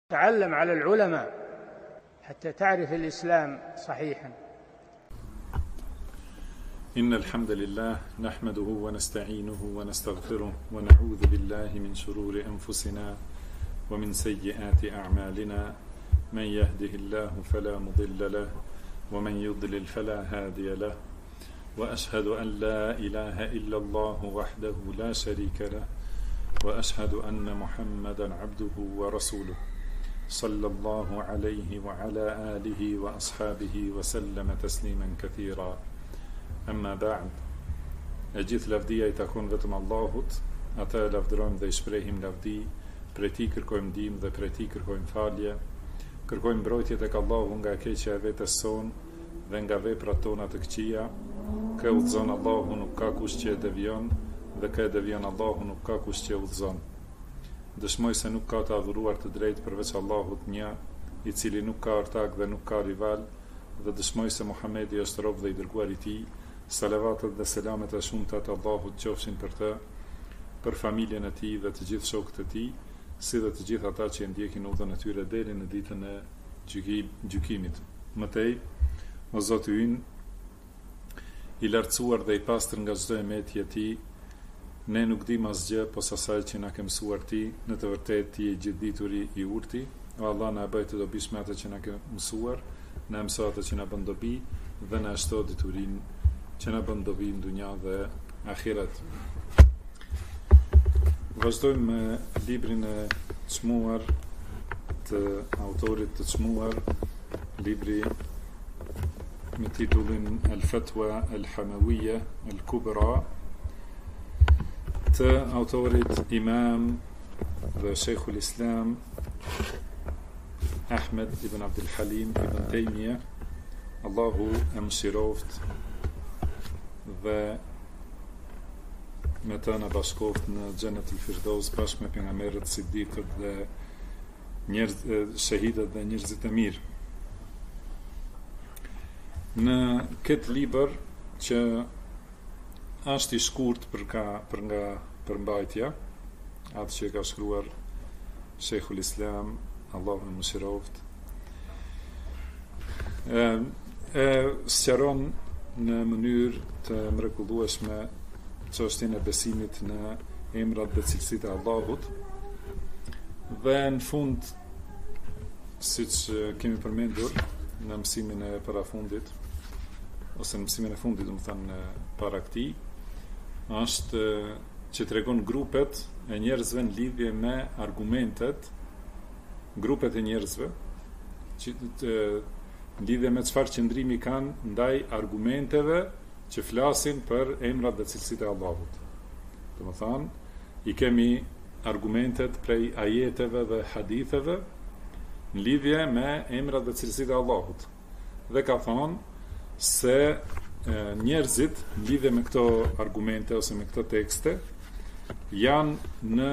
تعلم على العلماء حتى تعرف الإسلام صحيحا. إن الحمد لله نحمده ونستعينه ونستغفره ونعوذ بالله من شرور أنفسنا ومن سيئات أعمالنا، من يهده الله فلا مضل له ومن يضلل فلا هادي له، وأشهد أن لا إله إلا الله وحده لا شريك له، وأشهد أن محمدا عبده ورسوله صلى الله عليه وعلى آله وأصحابه وسلم تسليما كثيرا. Amma ba'd, e gjithë lavdia I takon vetëm Allahut, ata e lavdërojmë dhe I shprehim lavdi, prej Tij kërkojmë ndihmë dhe prej Tij kërkojmë falje, kërkojmë mbrojtje tek Allahu nga keqja e vetes son dhe nga veprat tona të këqija. Kë udhëzon Allahu nuk ka kush që e devion, dhe kë e devion Allahu nuk ka kush që e udhëzon. Dëshmoj se nuk ka të adhuruar të drejtë përveç Allahut një, I cili nuk ka ortak dhe nuk ka rival, dhe dëshmoj se Muhamedi është rob dhe I dërguar I Tij. Salavatet dhe selamet e shumta të Allahut qofshin për të, për familjen e tij dhe të gjithë shokët e tij, si dhe të gjithë ata që ndjekin udhën e tyre deri në ditën e gjykimit. Mëtej, o Zoti ynë, I lartësuar dhe I pastër nga çdo emeti e tij, ne nuk dim asgjë posa asaj që na ke mësuar ti, në të vërtetë ti je gjithdituri I urti. O Allah, na bëj të dobishme atë që na ke mësuar, na mëso atë që na bën dobi dhe na shto diturinë që na bën dobi në dunja dhe ahiret. Vazhdojmë me librin e çmuar të autorit të çmuar, libri me titullin Al-Fatwa Al-Hamawiyya Al-Kubra, të autorit Imam dhe Sheikhul Islam Ahmed ibn Abdul Halim ibn Tejmije, Allahu e mëshiroft dhe me të në bashkoft në Xhenet el-Firdaus bashkë me pejgamberët, sidikët dhe shahidët dhe njerëzit e mirë. Në këtë libër që është I shkurt për nga përmbajtja, atë që ka shkruar Sheikhul Islam, Allahu e mëshiroft, sqaron në mënyrë të mrekullueshme çështjen e besimit në emrat dhe cilësitë e Allahut, dhe në fund, siç kemi përmendur në mësimin e parafundit ose në mësimin e fundit, domethënë para këtij, është që tregon grupet e njerëzve në lidhje me argumentet, grupet e njerëzve që në lidhje me çfarë qëndrimi kanë ndaj argumenteve që flasin për emrat dhe cilësitë e Allahut. Domethënë, I kemi argumentet prej ajeteve dhe haditheve në lidhje me emrat dhe cilësitë e Allahut. Dhe ka thonë se njerëzit në lidhje me këto argumente ose me këto tekste janë në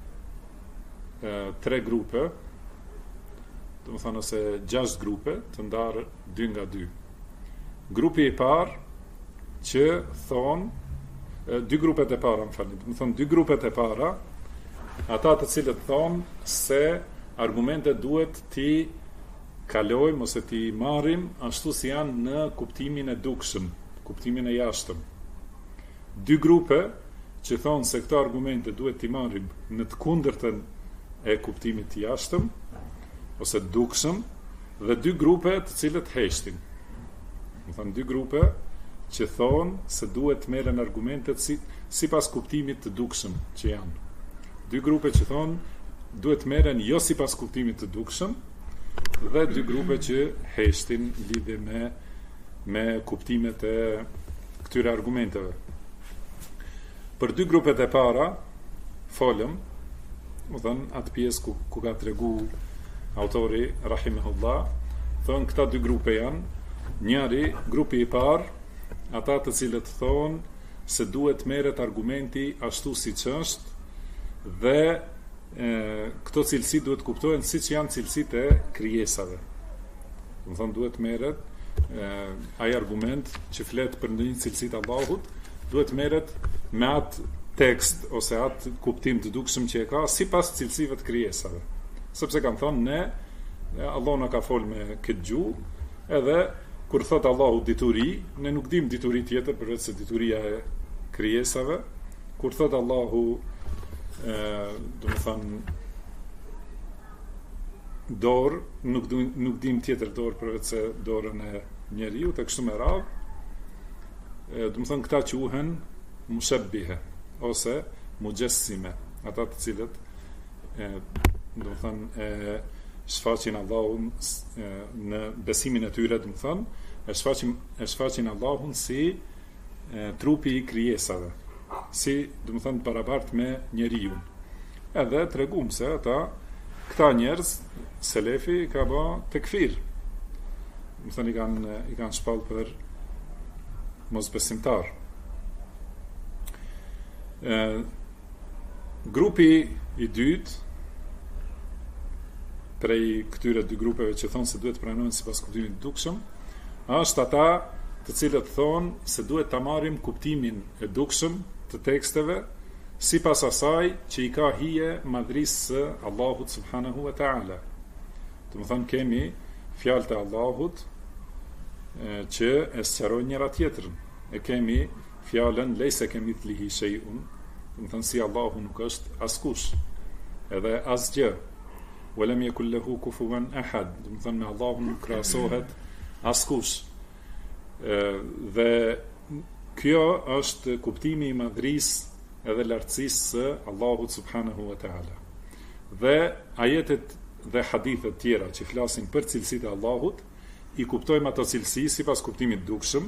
3 grupe, do të thonë ose 6 grupe të ndarë 2 nga 2. Grupi I parë që thonë 2 grupet e para, do të thonë 2 grupet e para, ata të cilët thonë se argumentet duhet ti kalojmë ose ti marrim ashtu si janë në kuptimin e dukshëm, kuptimin e jashtëm. 2 grupe që thonë se këto argumente duhet ti marrim në të kundërtën e kuptimit të jashtëm ose dukshëm, dhe 2 grupe të cilët heshtin. Do thonë 2 grupe që thonë se duhet të merren argumentet sipas kuptimit të dukshëm që janë. 2 grupe që thonë duhet të merren jo sipas kuptimit të dukshëm, dhe 2 grupe që heshtin lidhje me kuptimet e këtyre argumenteve. Për 2 grupet e para folëm, do thonë atë pjesë ku ka tregu autori rahimahullah, thonë këta 2 grupe janë, njëri, grupi I parë, ata të cilët thonë se duhet merret argumenti ashtu siç është dhe këto cilësi duhet kuptohen siç janë cilësitë e krijesave. Do thonë duhet merret ai argument që flet për ndonjë cilësi të Allahut, duhet merret me atë tekst ose atë kuptim të dukshëm që e ka sipas cilësive të krijesave. sepse kanë thonë ne Allah na ka folë me këtë gjuhë, edhe kur thot Allahu dituri, ne nuk dim dituri tjetër përveç se dituria e krijesave. Kur thot Allahu do të thonë dorë, nuk dim tjetër dorë përveç se dorën e njeriu, të kështu me radhë. Do të thonë këta quhen mushabbihe ose mujassime, ata të cilët do të thonë shfaqin Allahun në besimin e tyre, do të thonë e shfaqin Allahun si trupi i krijesave, si do të thonë barabart me njeriu. Edhe tregum se këta njerëz selefi ka bë tekfir, do të thonë i kanë shpall për mosbesimtar. Grupi i dytë prej këtyre dy grupeve që thonë se duhet pranohen sipas kuptimit të dukshëm, është ata të cilët thonë se duhet ta marrim kuptimin e dukshëm të teksteve sipas asaj që i ka hije madhrisë së Allahut subhanahu wa taala. Do të thonë kemi fjalët e Allahut që e sqarojnë njëra tjetrën. E kemi fjalën lejse kemithlihi shay'un, do të thonë si Allahu nuk është askush, edhe asgjë. Walam yakul lahu kufuwan ahad, do të thonë me Allahun nuk krahasohet askush. Dhe kjo është kuptimi i madhrisë edhe lartësisë së Allahut subhanahu wa taala. Dhe ajetet dhe hadithet tjera që flasin për cilësitë e Allahut, i kuptojmë ato cilësi sipas kuptimit dukshëm,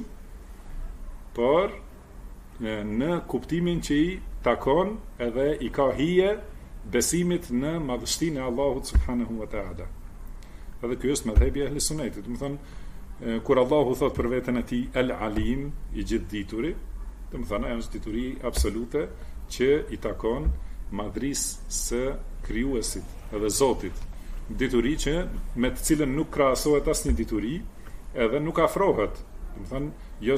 por në kuptimin që i takon edhe i ka hije besimit në madhështinë e Allahut subhanahu wa taala. Edhe ky është madhhabi i Ahlis Sunnetit. Do të thonë kur Allahu thot për veten e tij El Alim, i gjithdituri, do të thonë është dituri absolute që i takon madhrisë së krijuesit edhe Zotit. Dituri që me të cilën nuk krahasohet asnjë dituri, edhe nuk afrohet. Do të thonë jo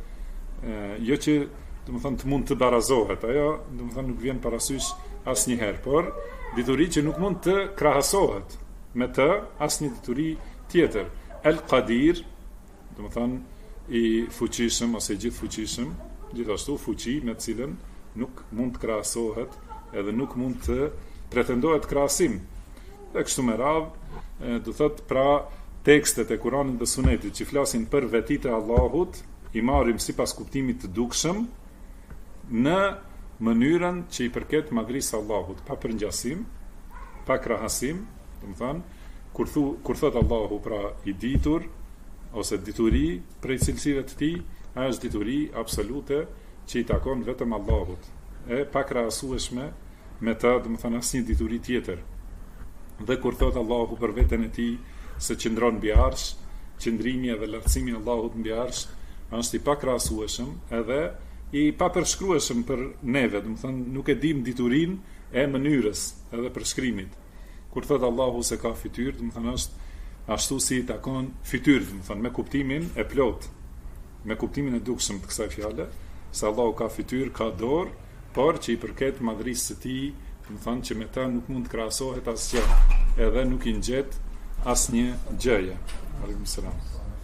që do të thonë të mund të barazohet, ajo do të thonë nuk vjen parasysh asnjëherë, por dituri që nuk mund të krahasohet me të asnjë dituri tjetër. El Qadir, do të thonë i fuqishëm ose i gjithfuqishëm, gjithashtu fuqi me të cilën nuk mund të krahasohet edhe nuk mund të pretendohet krahasim. Dhe kështu me radhë, do thotë pra tekstet e Kuranit dhe Sunetit që flasin për vetitë e Allahut, i marrim sipas kuptimit të dukshëm në mënyrën që i përket madhrisë Allahut, pa përngjasim, pa krahasim, do të thonë kur thot Allahu pra i ditur ose dituri prej cilësive të tij, ajo është dituri absolute që i takon vetëm Allahut, e pa krahasueshme me të, do të thonë asnjë dituri tjetër. Dhe kur thot Allahu për veten e tij se qëndron mbi arsh, qëndrimi edhe lartësimi i Allahut mbi arsh është i pakrahasueshëm edhe i papërshkrueshëm për neve, do të thonë nuk e dim diturinë e mënyrës edhe përshkrimit. Kur thot Allahu se ka fytyrë, do të thonë është ashtu si i takon fytyrë, do të thonë me kuptimin e plot, me kuptimin e dukshëm të kësaj fjale, se Allahu ka fytyrë, ka dorë, por që i përket madhrisë së tij, do të thonë që me ta nuk mund të krahasohet asgjë, edhe nuk i ngjet asnjë gjëje. Aleikum selam.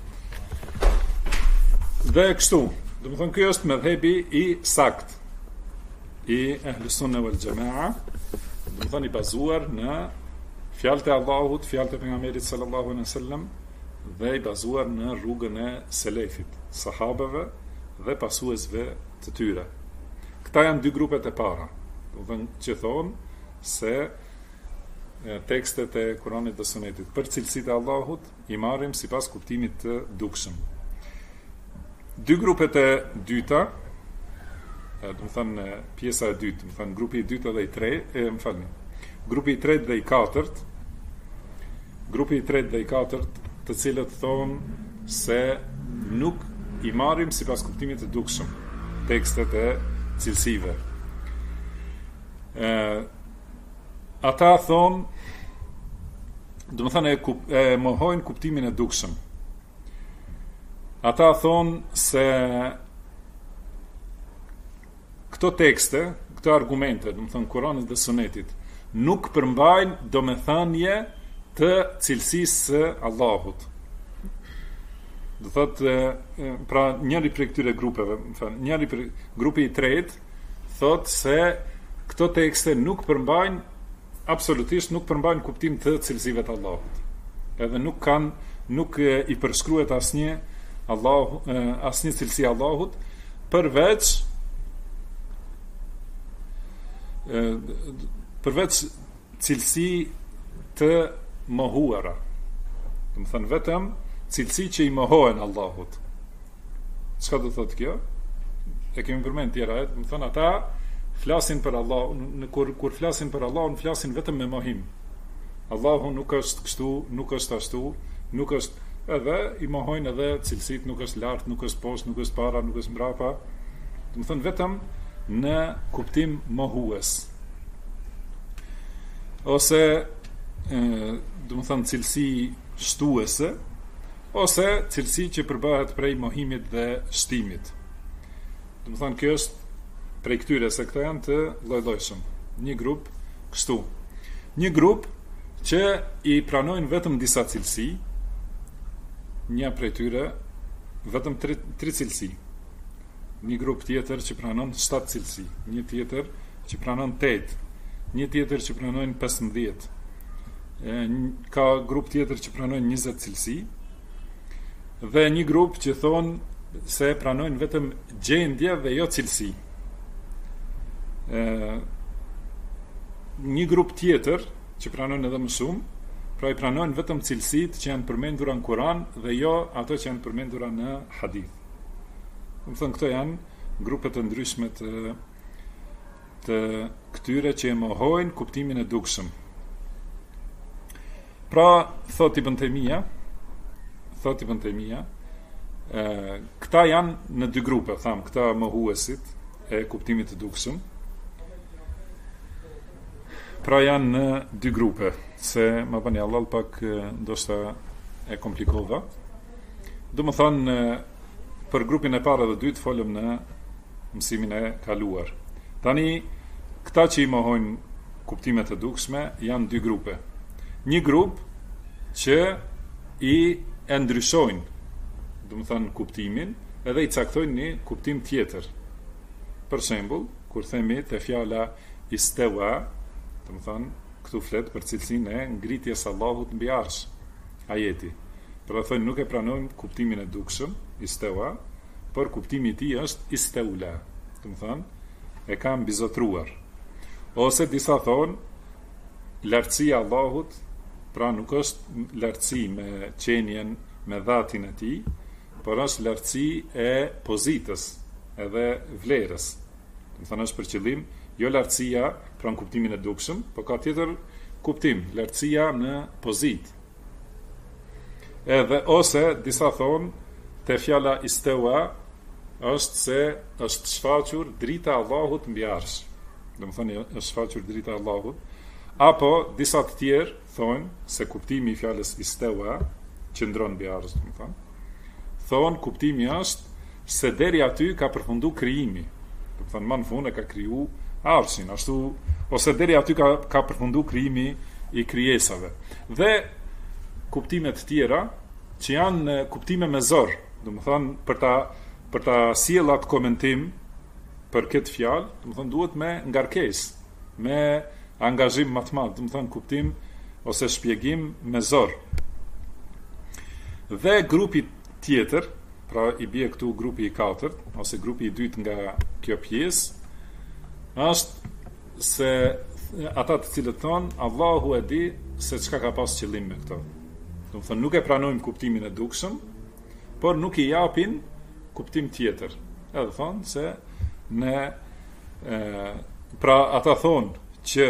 Dhe kështu, do të thonë ky është mëdhëbi i sakt i Ahlus Sunne wal Jamaa, do të thonë i bazuar në fjalët e Allahut, fjalët e pejgamberit sallallahu alaihi wasallam dhe i bazuar në rrugën e selefit, sahabeve dhe pasuesve të tyre. Këta janë dy grupet e para, do të thonë që thonë se tekstet e Kuranit dhe Sunetit për cilësitë e Allahut i marrim sipas kuptimit të dukshëm. Dy grupet e dyta, do të thonë pjesa e dytë, do të thonë grupi i dytë dhe i tretë, grupi i tretë dhe i katërt, grupi i tretë dhe i katërt, të cilët thonë se nuk i marrim sipas kuptimit të dukshëm tekstet e cilësive. Ata thonë, do të thonë e mohojnë kuptimin e dukshëm. Ata thonë se këto tekste, këto argumente, do të thonë Kuranit dhe Sunetit, nuk përmbajnë domethënie të cilësisë së Allahut. Do thotë, pra njëri prej këtyre grupeve, njëri prej grupi i tretë thotë se këto tekste nuk përmbajnë, absolutisht nuk përmbajnë kuptim të cilësive të Allahut. Edhe nuk i përshkruhet asnjë cilësi Allahut përveç cilësi të mohuara. Do të thënë vetëm cilësi që i mohohen Allahut. Çka do thotë kjo? E kemi përmend tjera, do të thënë ata flasin për Allahun, kur flasin për Allahun, flasin vetëm me mohim. Allahu nuk është kështu, nuk është ashtu, nuk është, edhe i mohojnë edhe cilësit, nuk është lart, nuk është poshtë, nuk është para, nuk është mbrapa. Do të thënë vetëm në kuptim mohues. Ose do të thënë cilësi shtuese, ose cilësi që përbëhet prej mohimit dhe shtimit. Do të thënë kjo është prej këtyre, se këta janë të lloj-llojshëm. Një grup kështu. Një grup që i pranojnë vetëm disa cilësi, një prej tyre vetëm 3 cilësi. Një grup tjetër që pranon 7 cilësi, një tjetër që pranon 8, një tjetër që pranojnë 15. Ka grup tjetër që pranojnë 20 cilësi, dhe një grup që thonë se pranojnë vetëm gjendje dhe jo cilësi. Një grup tjetër që pranojnë edhe më shumë, pra i pranojnë vetëm cilësit që janë përmendura në Kur'an dhe jo ato që janë përmendura në hadith. Do të thënë këto janë grupe të ndryshme të këtyre që e mohojnë kuptimin e dukshëm. Pra, thot Ibn Taymija, këta janë në 2 grupe, tham, këta mohuesit e kuptimit të dukshëm. Pra janë në 2 grupe, se më bëni Allah pak ndoshta e komplikova. Do më thonë, për grupin e parë dhe dytë folëm në mësimin e kaluar. Tani, këta që i mohojnë kuptimet e dukshme janë 2 grupe. Një grup që i e ndryshojnë, do më thonë, kuptimin, edhe i caktojnë një kuptim tjetër. Për shembull, kur themi te fjala istawa, do të thonë, këtu flet për cilësinë e ngritjes Allahut mbi arsh, ajeti. Pra thonë, nuk e pranojmë kuptimin e dukshëm, istawa, por kuptimi i tij është istaula. Do të thonë, e ka mbizotruar. Ose disa thonë, lartësia e Allahut, pra nuk është lartësi me qenien, me dhatin e tij, por është lartësi e pozitës edhe vlerës. Do të thonë, është për qëllim jo lartësia pra në kuptimin e dukshëm, por ka tjetër kuptim, lartësia në pozitë. Edhe ose disa thonë te fjala istawa është se është shfaqur drita e Allahut mbi arsh. Do të thonë është shfaqur drita e Allahut. Apo disa të tjerë thonë se kuptimi i fjalës istawa qëndron mbi arsh, do të thonë. Thonë kuptimi është se deri aty ka përfundu krijimi. Do të thonë më në fund e ka kriju arshin, ashtu, ose deri aty ka përfundu krijimi i krijesave. Dhe kuptimet tjera që janë kuptime me zor, do të thonë për ta sjellë atë komentim për këtë fjalë, do të thonë duhet me ngarkesë, me angazhim matematik, do të thonë kuptim ose shpjegim me zor. Dhe grupi tjetër, pra i bie këtu grupi i 4 ose grupi i 2 nga kjo pjesë, është se ata të cilët thonë Allahu e di se çka ka pas qëllim me këto. Do të thonë nuk e pranojmë kuptimin e dukshëm, por nuk i japin kuptim tjetër. Edhe thonë se pra ata thonë që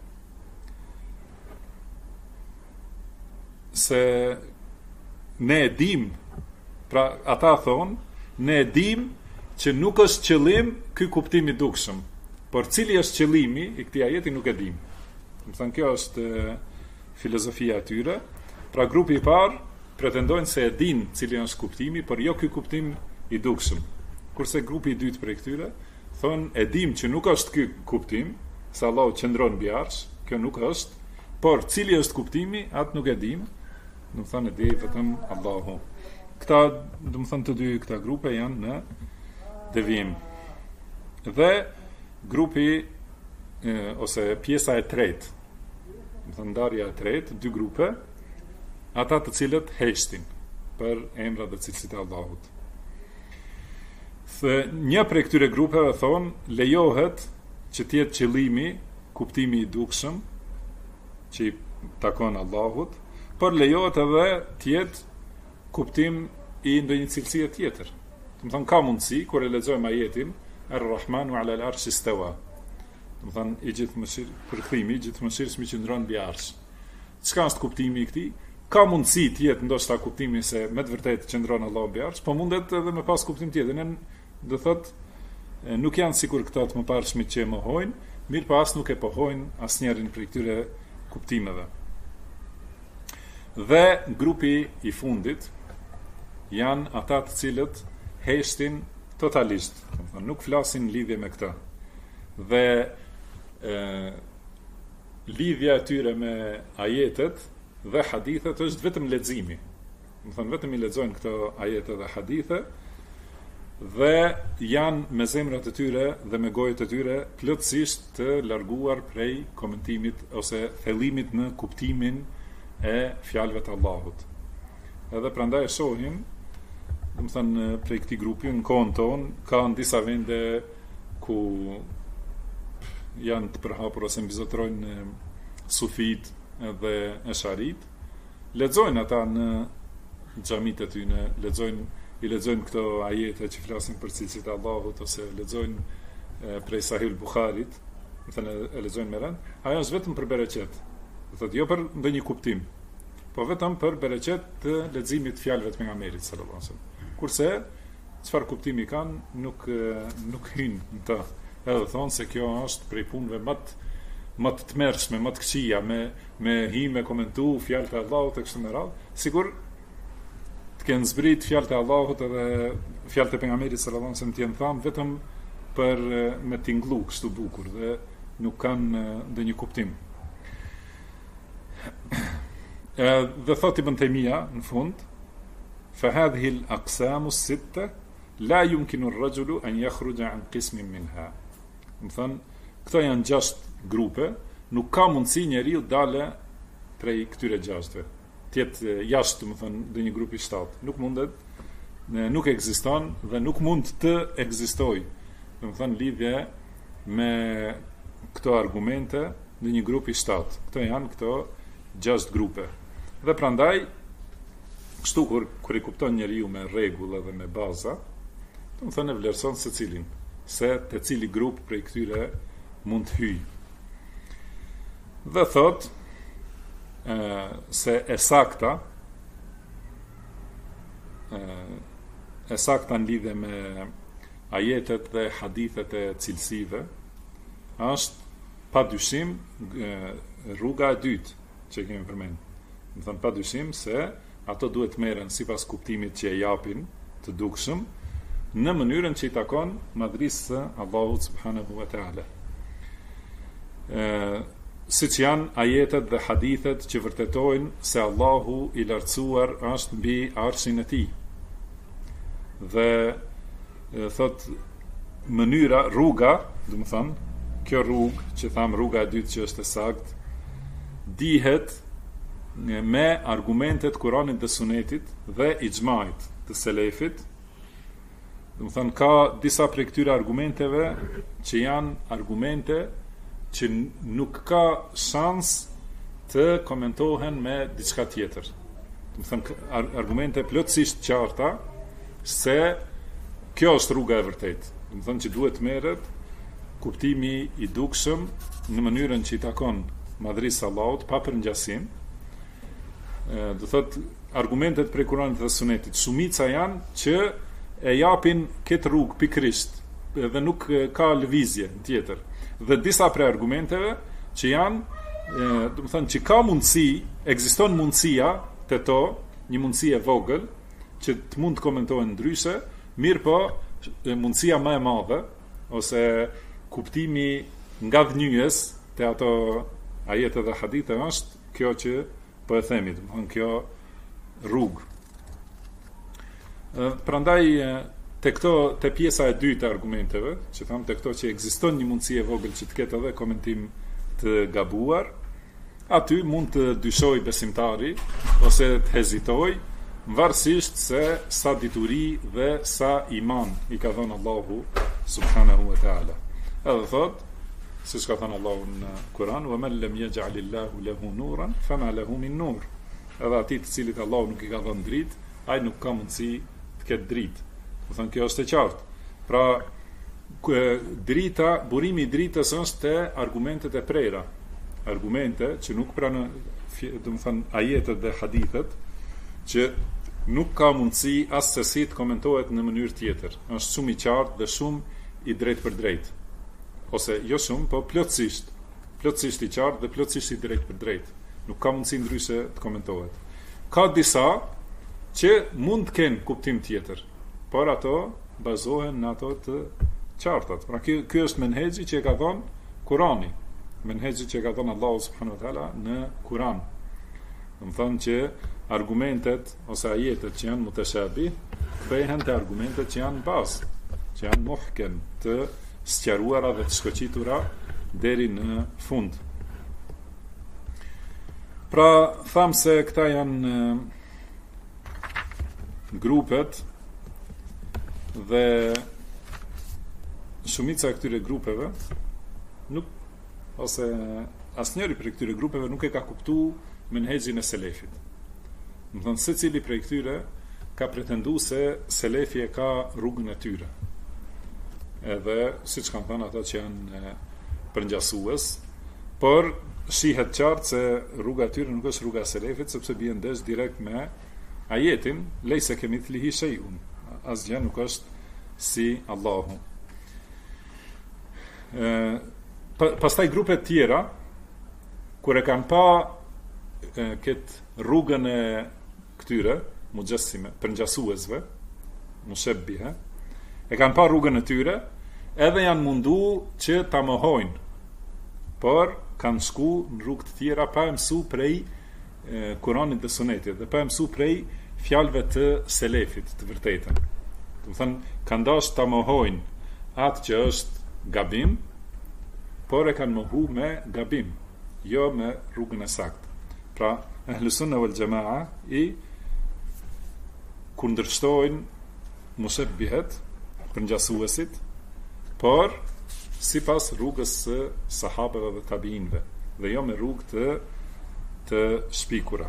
se ne e dim, pra ata thonë ne e dim që nuk është qëllim ky kuptim i dukshëm. Por cili është qëllimi i këtij ajeti nuk e dim. Do të thonë kjo është filozofia e tyre. Pra grupi i parë pretendojnë se e din cili është kuptimi, por jo ky kuptim i dukshëm. Kurse grupi i dytë prej këtyre thonë e dim që nuk është ky kuptim, se Allahu qëndron mbi arsh, kjo nuk është, por cili është kuptimi, atë nuk e dim, do të thonë e di vetëm Allahu. Këta, do të thonë të dy këta grupe janë në devijim. Dhe grupi ose pjesa e tretë, do të thonë ndarja e tretë, dy grupe, ata të cilët heshtin për emrat dhe cilësitë e Allahut. Një prej këtyre grupeve thonë lejohet që tjetë qëllimi, kuptimi i dukshëm që i takon Allahut, por lejohet edhe tjetë kuptim i ndonjë cilësie tjetër. Do të thonë ka mundësi kur e lexojmë ajetin Ar-Rahmanu 'ala al-'arshi istawa. Do të thonë i gjithëmshir përkthimi, i gjithëmshirshëm që ndron mbi arsh. Çka është kuptimi i këtij? Ka mundësi të jetë ndoshta kuptimi se me të vërtetë qëndron Allahu mbi arsh, po mundet edhe me pas kuptim tjetër. Do thot nuk janë sikur këta të mëparshmit që e mohojnë, mirë pas nuk e pohojnë asnjërin prej këtyre kuptimeve. Dhe grupi i fundit janë ata të cilët heshtin totalisht, nuk flasin lidhje me këta. Dhe lidhja e tyre me ajetet dhe hadithet është vetëm leximi. Do thonë vetëm i lexojnë këto ajete dhe hadithe dhe janë me zemrat e tyre dhe me gojët e tyre plotësisht të larguar prej komentimit ose thellimit në kuptimin e fjalëve të Allahut. Edhe prandaj e shohim, do të thënë prej këtij grupi në kohën tonë ka në disa vende ku janë të përhapur ose mbizotrojnë sufit dhe esharit, lexojnë ata në xhamit e tyre, i lexojnë këto ajete që flasin për cilësitë e Allahut ose lexojnë prej Sahih al-Bukharit, do të thënë e lexojnë me rënd, ajo është vetëm për bereqet. Do thotë jo për ndonjë kuptim, po vetëm për bereqet të leximit të fjalëve të pejgamberit sallallahu alajhi wasallam. Kurse çfarë kuptimi kanë nuk hyn në të. Edhe thonë se kjo është prej punëve më të tmerrshme, më të këqija, me hi me komentu fjalët e Allahut e kështu me radhë. Sigur të kenë zbrit fjalët e Allahut edhe fjalët e pejgamberit sallallahu alajhi wasallam të jenë thamë vetëm për me tingëllu kështu bukur dhe nuk kanë ndonjë kuptim. Dhe thot Ibn Taymija në fund, fa hadhihi al-aqsamu as-sitta la yumkinu ar-rajulu an yakhruja an qismin minha. Do thënë, këto janë 6 grupe, nuk ka mundësi njeriu dale prej këtyre 6-ve. Tjetë jashtë, do të thënë, ndonjë grupi 7. Nuk mundet, nuk ekziston dhe nuk mund të ekzistojë. Do të thënë lidhje me këto argumente në një grupi 7. Këto janë këto 6 grupe. Dhe prandaj, kështu kur i kupton njeriu me rregull dhe me baza, do të thënë e vlerëson secilin, se te cili grup prej këtyre mund të hyjë. Dhe thot se e sakta në lidhje me ajetet dhe hadithet e cilësive është padyshim rruga e dytë që kemi përmendur. Do të thënë padyshim se ato duhet merren sipas kuptimit që e japin të dukshëm në mënyrën që i takon madhrisë së Allahut subhanahu wa taala. Siç janë ajetet dhe hadithet që vërtetojnë se Allahu i lartësuar është mbi arshin e tij. Dhe thot mënyra, rruga, do të thënë, kjo rrugë që tham rruga e dytë që është e saktë, dihet me argumentet Kuranit dhe Sunetit dhe ixhmait të selefit. Do të thënë ka disa prej këtyre argumenteve që janë argumente që nuk ka shans të komentohen me diçka tjetër. Do të thënë argumente plotësisht qarta se kjo është rruga e vërtetë. Do të thënë që duhet merret kuptimi i dukshëm në mënyrën që i takon madhrisë së Allahut pa përngjasim. Do thot argumentet prej Kuranit dhe Sunetit shumica janë që e japin këtë rrugë pikërisht dhe nuk ka lëvizje tjetër. Dhe disa prej argumenteve që janë, do të thënë që ka mundësi, ekziston mundësia te to, një mundësi e vogël që të mund të komentohen ndryshe, mirë po mundësia më e madhe ose kuptimi nga dhënjës te ato ajete dhe hadithe është kjo që po e themi, domethënë kjo rrugë. Prandaj te pjesa e dytë e argumenteve, që tham te këto që ekziston një mundësi e vogël që të ketë edhe komentim të gabuar, aty mund të dyshoj besimtari ose të hezitoj, varësisht se sa dituri dhe sa iman i ka dhënë Allahu subhanahu wa taala. Edhe thot, siç ka thënë Allahu në Kur'an, "Wa man lam yaj'alillahu lahu nuran fama lahu min nur." Edhe atij të cilit Allahu nuk i ka dhënë dritë, ai nuk ka mundësi të ketë dritë. Do thënë kjo është e qartë. Pra drita, burimi i dritës është te argumentet e prera. Argumente që nuk pranojnë, do të thënë ajetet dhe hadithet, që nuk ka mundësi as sesi të komentohet në mënyrë tjetër. Është shumë i qartë dhe shumë i drejtë për drejtë. Ose jo shumë, po plotësisht i qartë dhe plotësisht i drejtë për drejtë. Nuk ka mundësi ndryshe të komentohet. Ka disa që mund të kenë kuptim tjetër, por ato bazohen në ato të qartat. Pra ky është menhexhi që e ka dhënë Kurani, menhexhi që e ka dhënë Allahu subhanahu wa taala në Kur'an. Do të thonë që argumentet ose ajetet që janë mutashabih kthehen te argumentet që janë bazë, që janë muhkem, të sqaruara dhe të shkoqitura deri në fund. Pra tham se këta janë grupet dhe shumica e këtyre grupeve nuk, ose asnjëri prej këtyre grupeve nuk e ka kuptuar menhexhin e selefit. Do të thonë secili prej këtyre ka pretenduar se selefi e ka rrugën e tyre. Edhe siç kanë thënë ata që janë përngjasues, por shihet qartë se rruga e tyre nuk është rruga e selefit, sepse bie ndesh direkt me ajetin lejse kemithlihi shay'un. Asgjë nuk është si Allahu. Pastaj grupet tjera, kur e kanë pa këtë rrugën e këtyre mujassime, përngjasuesve, mushabbiha, e kanë pa rrugën e tyre, edhe janë mundu që ta mohojnë, por kanë shku në rrugë të tjera pa e mësu prej Kuranit dhe Sunetit, dhe pa e mësu prej fjalëve të selefit, të vërtetën. Do të thënë, kanë dashur ta mohojnë atë që është gabim, por e kanë mohu me gabim, jo me rrugën e saktë. Pra, Ahlus Sunna wal Jamaa i kundërshtojnë mushabbihet, përngjasuesit, por sipas rrugës së sahabeve dhe tabiinëve, dhe jo me rrugë të shpikura.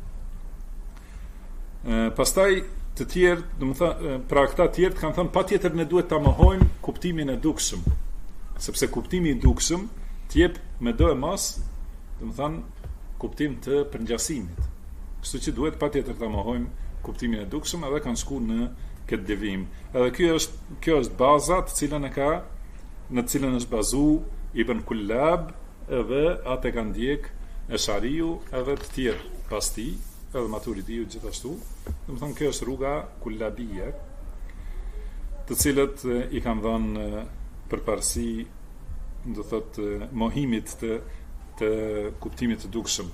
Pastaj të tjerë, domethënë, pra këta të tjerë kanë thënë patjetër ne duhet ta mohojmë kuptimin e dukshëm, sepse kuptimi i dukshëm të jep me do e mos, domethënë kuptim të përngjasimit. Kështu që duhet patjetër ta mohojmë kuptimin e dukshëm, edhe kanë shku në këtë devijim. Edhe kjo është baza në cilën është bazu Ibn Kullab, edhe atë kanë ndjek Eshariu, edhe të tjerë pas tij, edhe Maturidiu gjithashtu. Domethënë kjo është rruga kullabie, të cilët i kanë dhënë përparësi, do thotë, mohimit të kuptimit të dukshëm.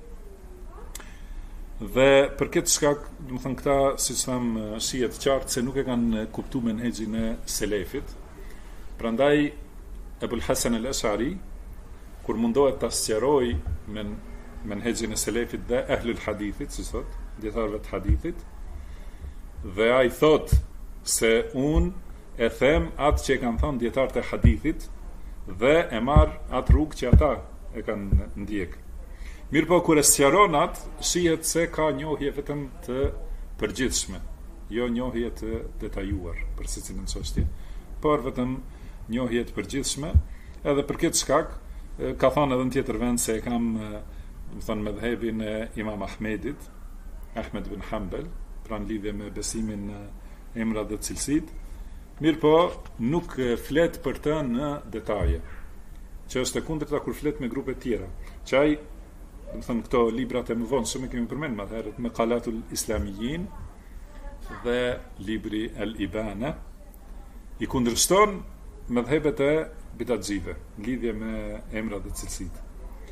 Dhe për këtë shkak, domethënë këta, siç tham, shihet qartë se nuk e kanë kuptuar menhexhin e selefit. Prandaj Ebul Hasan al-Ash'ari, kur mundohet ta sqaroj menhexhin e selefit dhe ehlul hadithit, si thot, dietarëve të hadithit, dhe ai thot se unë e them atë që e kanë thënë dietarët e hadithit dhe e marr atë rrugë që ata e kanë ndjek. Mirë po, kur e sqaron atë, shihet se ka njohje vetëm të përgjithshme, jo njohje të detajuar për secilën çështje, por vetëm njohje të përgjithshme, edhe për këtë shkak ka thënë edhe në tjetër vend se e kam, do të thonë, medhhebin e Imam Ahmedit, Ahmed bin Hanbal, pra në lidhje me besimin në emrat dhe cilësit. Mirë po, nuk flet për të në detaje, që është e kundërta kur flet me grupe tjera. Që ai, do të thënë, këto librat e mëvonshëm e kemi përmendur më herët, Maqalatul Islamiyyin dhe libri Al-Ibana, i kundërshton mëdhëbet e bidatxive në lidhje me emrat dhe cilësitë.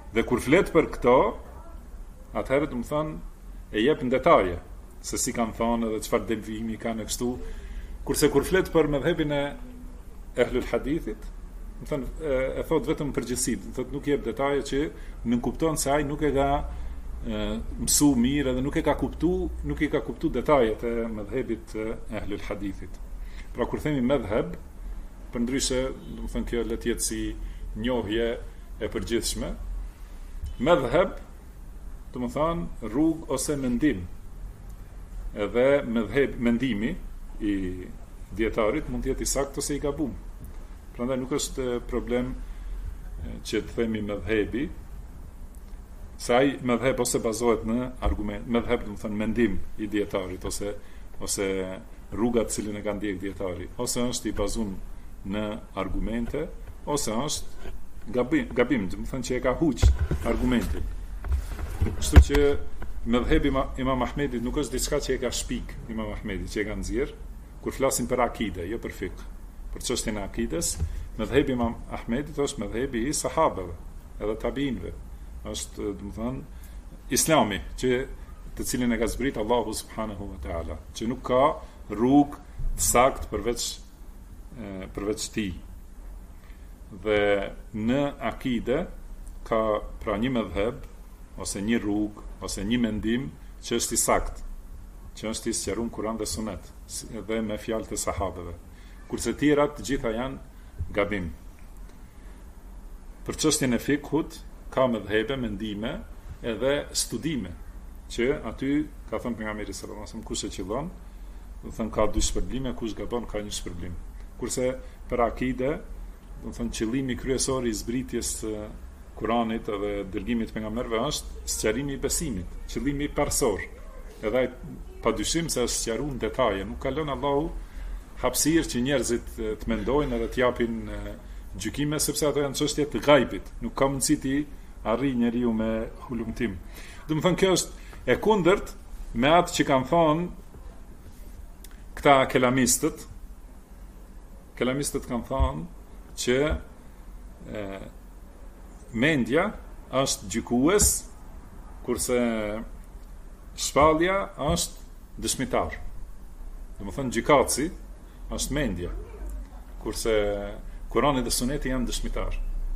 Dhe kur flet për këto, atëherë do të thonë e jep në detaje se si kanë thonë edhe çfarë devijimi kanë kështu. Kurse kur flet për mëdhëbin e Ehlul Hadithit, do të thonë e thot vetëm përgjithësi, do thotë nuk jep detaje që nuk kupton se ai nuk e ka mësu mirë edhe nuk i ka kuptu detajet e mëdhëbit e Ehlul Hadithit. Pra kur themi mëdhëb, përndryshe, do të thonë kjo le të jetë si njohje e përgjithshme. Mëdhëb, do të thonë rrugë ose mendim. Edhe mëdhëb, mendimi i dietarit mund të jetë i saktë ose i gabum. Prandaj nuk është problem që të themi mëdhëbi, se ai mëdhëb ose bazohet në argument. Mëdhëb do të thonë mendim i dietarit ose rruga të cilën e ka ndjek dietari, ose është i bazuar në argumente, ose është gabim, do të thonë që e ka huq argumentin. Kështu që mëdhëbi Imam Ahmedit nuk është diçka që e ka shpik Imam Ahmedit, që e ka nxjerr kur flasin për akide, jo për fik. Për çështjen e akides, mëdhëbi Imam Ahmedit është mëdhëbi i sahabeve, edhe tabiinëve. Është, do të thonë, Islami, të cilin e ka zbrit Allahu subhanahu wa taala, që nuk ka rrugë të saktë përveç tij. Dhe në akide ka pra një mëdhëb ose një rrugë ose një mendim që është i saktë, që është i sqaruar Kur'an dhe Sunet, dhe me fjalët e sahabeve. Kurse të tjerat të gjitha janë gabim. Për çështjen e fikhut ka mëdhëbe, mendime edhe studime, që aty ka thënë pejgamberi sallallahu alajhi wasallam kush e qillon, do thënë ka dy shpërblime, kush gabon ka një shpërblim. Kurse për akide, do thënë qëllimi kryesor i zbritjes Kuranit edhe dërgimit pejgamberëve është sqarimi i besimit, qëllimi parsor. Edhe padyshim se është sqaruar në detaje, nuk ka lënë Allahu hapësirë që njerëzit të mendojnë edhe të japin gjykime, sepse ato janë çështje të gajbit, nuk ka mundësi ti arri njeriu me hulumtim. Do të thonë kjo është e kundërt me atë që kanë thonë këta kelamistët. Kelamistët kanë thonë që mendja është gjykues, kurse shpallja është dëshmitar. Do të thonë gjykatësi është mendja, kurse Kurani dhe Suneti janë dëshmitar.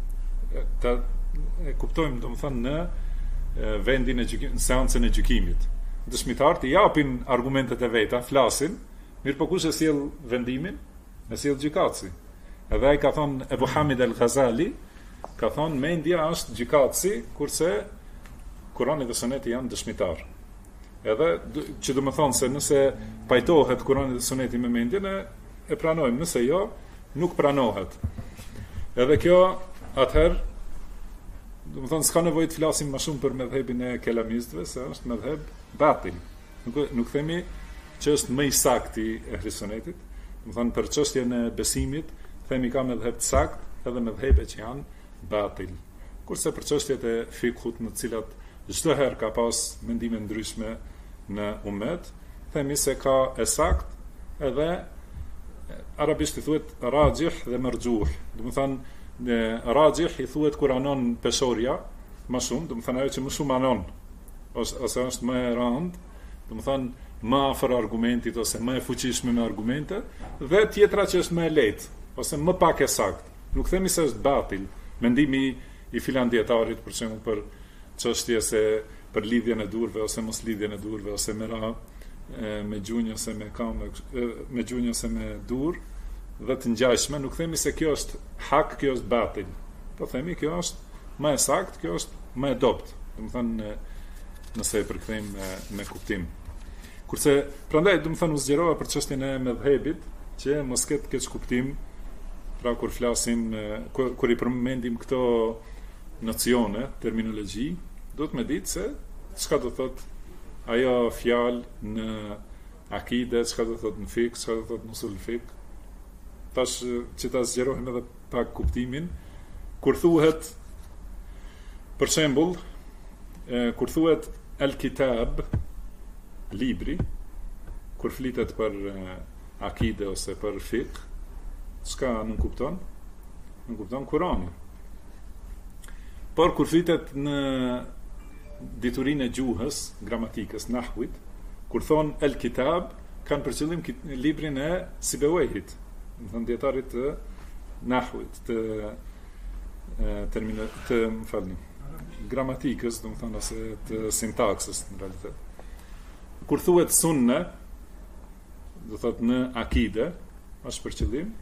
E kuptojmë, do të thonë, në vendin e gjykimit, në seancën e gjykimit. Dëshmitarët i japin argumentet e veta, flasin, mirë po kush e sjell vendimin? E sjell gjykatësi. Edhe ai ka thonë Ebu Hamid al-Ghazali, ka thonë mendja është gjykatësi, kurse Kurani dhe Suneti janë dëshmitar. Edhe që do të thonë se nëse pajtohet Kurani dhe Suneti me mendjen, e pranojmë, nëse jo, nuk pranohet. Edhe kjo atëherë, do të thonë, s'ka nevojë të flasim më shumë për mëdhëbin e kelamistëve, se është mëdhëb batil. Nuk themi që është më i saktë i Ehli Sunetit. Do të thonë, për çështjen e besimit, themi ka mëdhëb të saktë edhe mëdhëbe që janë batil. Kurse për çështjet e fikhut, në të cilat çdo herë ka pas mendime ndryshme në umet, themi se ka e saktë edhe arabisht i thuhet rajih dhe marjuh. Do të thonë rajih i thuhet kur anon peshorja më shumë, do të thonë ajo që më shumë anon ose është më e rëndë, do të thonë më afër argumentit ose më e fuqishme me argumente, dhe tjetra që është më e lehtë ose më pak e saktë. Nuk themi se është batil mendimi i filan dietarit, për shembull për çështje se për lidhjen e durve ose mos lidhjen e durve, ose me ra me gjunjë ose me kam, me gjunjë ose me dur dhe të ngjashme, nuk themi se kjo është hak, kjo është batil. Po themi kjo është më e saktë, kjo është më e dobët. Do të thonë nëse e përkthejmë me kuptim. Kurse prandaj do të thonë u zgjerova për çështjen e mëdhëbit, që mos ketë keq kuptim, pra kur flasim kur i përmendim këto nocione, terminologji, do të më ditë se çka do thotë ajo fjalë në akide, çka do thotë në fik, çka do thotë në usul fik. Tash që ta zgjerohem edhe pak kuptimin, kur thuhet, për shembull, kur thuhet el-kitab, libri, kur flitet për akide ose për fik, çka nuk kupton? Nuk kupton Kurani. Por kur flitet në diturinë e gjuhës, gramatikës, nahwit, kur thon el kitab, kanë për qëllim librin e Sibewayhit, do të thënë dietarit të nahwit, gramatikës, do të thënë ose të sintaksës në realitet. Kur thuhet sunne, do thotë në akide, është për qëllim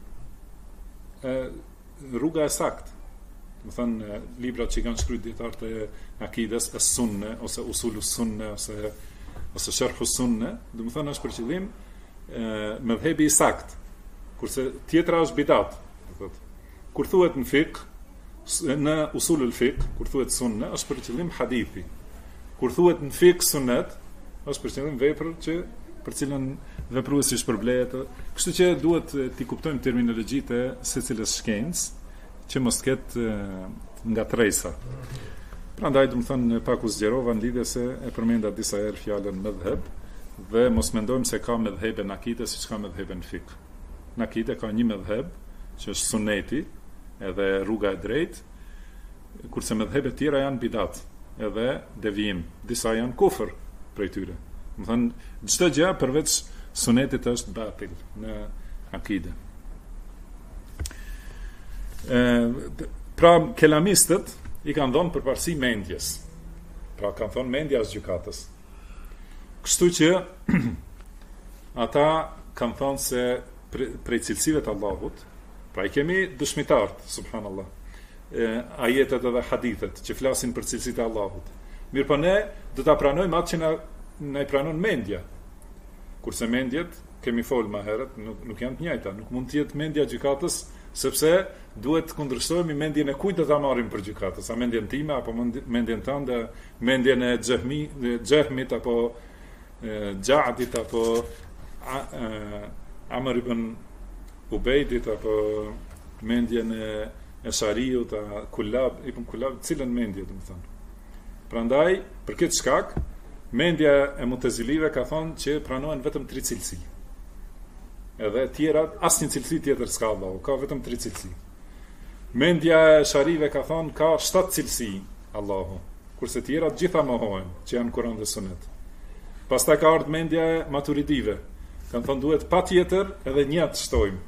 rruga e saktë. Do thënë librat që kanë shkruar dietarët e akides, as-sunne ose usulus sunne ose sharhus sunne, do të thënë është për qëllim mëdhhebi i saktë. Kurse tjetra është bidat, do thotë. Kur thuhet në fiqh, në usulul fiqh, kur thuhet sunne, është për qëllim hadithi. Kur thuhet në fiqh sunnet, është për qëllim vepër që për cilën vepruesi shpërblehet. Kështu që duhet t'i kuptojmë terminologjitë e secilës shkencë, që mos ketë nga trejsa. Prandaj do të thënë pak u zgjerova në lidhje se e përmenda disa herë fjalën madhhab dhe mos mendojmë se ka madhhab në akide siç ka madhhab në fiqh. Në akide ka një madhhab që është suneti, edhe rruga e drejtë, kurse madhhabe të tjera janë bidat, edhe devijim. Disa janë kufër prej tyre. Do të thënë çdo gjë përveç sunetit është batil në akide. Pra kelamistët i kanë dhënë përparësi mendjes. Pra kanë thonë mendja është gjykatës. Kështu që ata kanë thonë se prej cilësive të Allahut, pra i kemi dëshmitarët, subhanallah, ajetet edhe hadithet që flasin për cilësitë e Allahut. Mirë po ne do ta pranojmë atë që na i pranon mendja. Kurse mendjet, kemi folë më herët, nuk janë të njëjta, nuk mund të jetë mendja gjykatës, sepse duhet të kundërshtohemi mendjen e kujt do ta marrim për gjykatës, a mendjen time apo mendjen tënde, mendjen e Xehmit apo Xhaadit apo Amr ibn Ubejdit apo mendjen e Shariut, ibn Kullab, cilën mendje do të thonë. Prandaj, për këtë shkak, mendja e Mutezilive ka thonë që pranohen vetëm 3 cilësi. Edhe tjera, asnjë cilësi tjetër s'ka Allahu, ka vetëm 3 cilësi. Mendja e Sharive ka thonë ka 7 cilësi Allahu, kurse tjera gjitha mohohen, që janë Kur'an dhe Sunet. Pastaj ka ardhur mendja e Maturidive, kanë thonë duhet patjetër edhe një të shtojmë.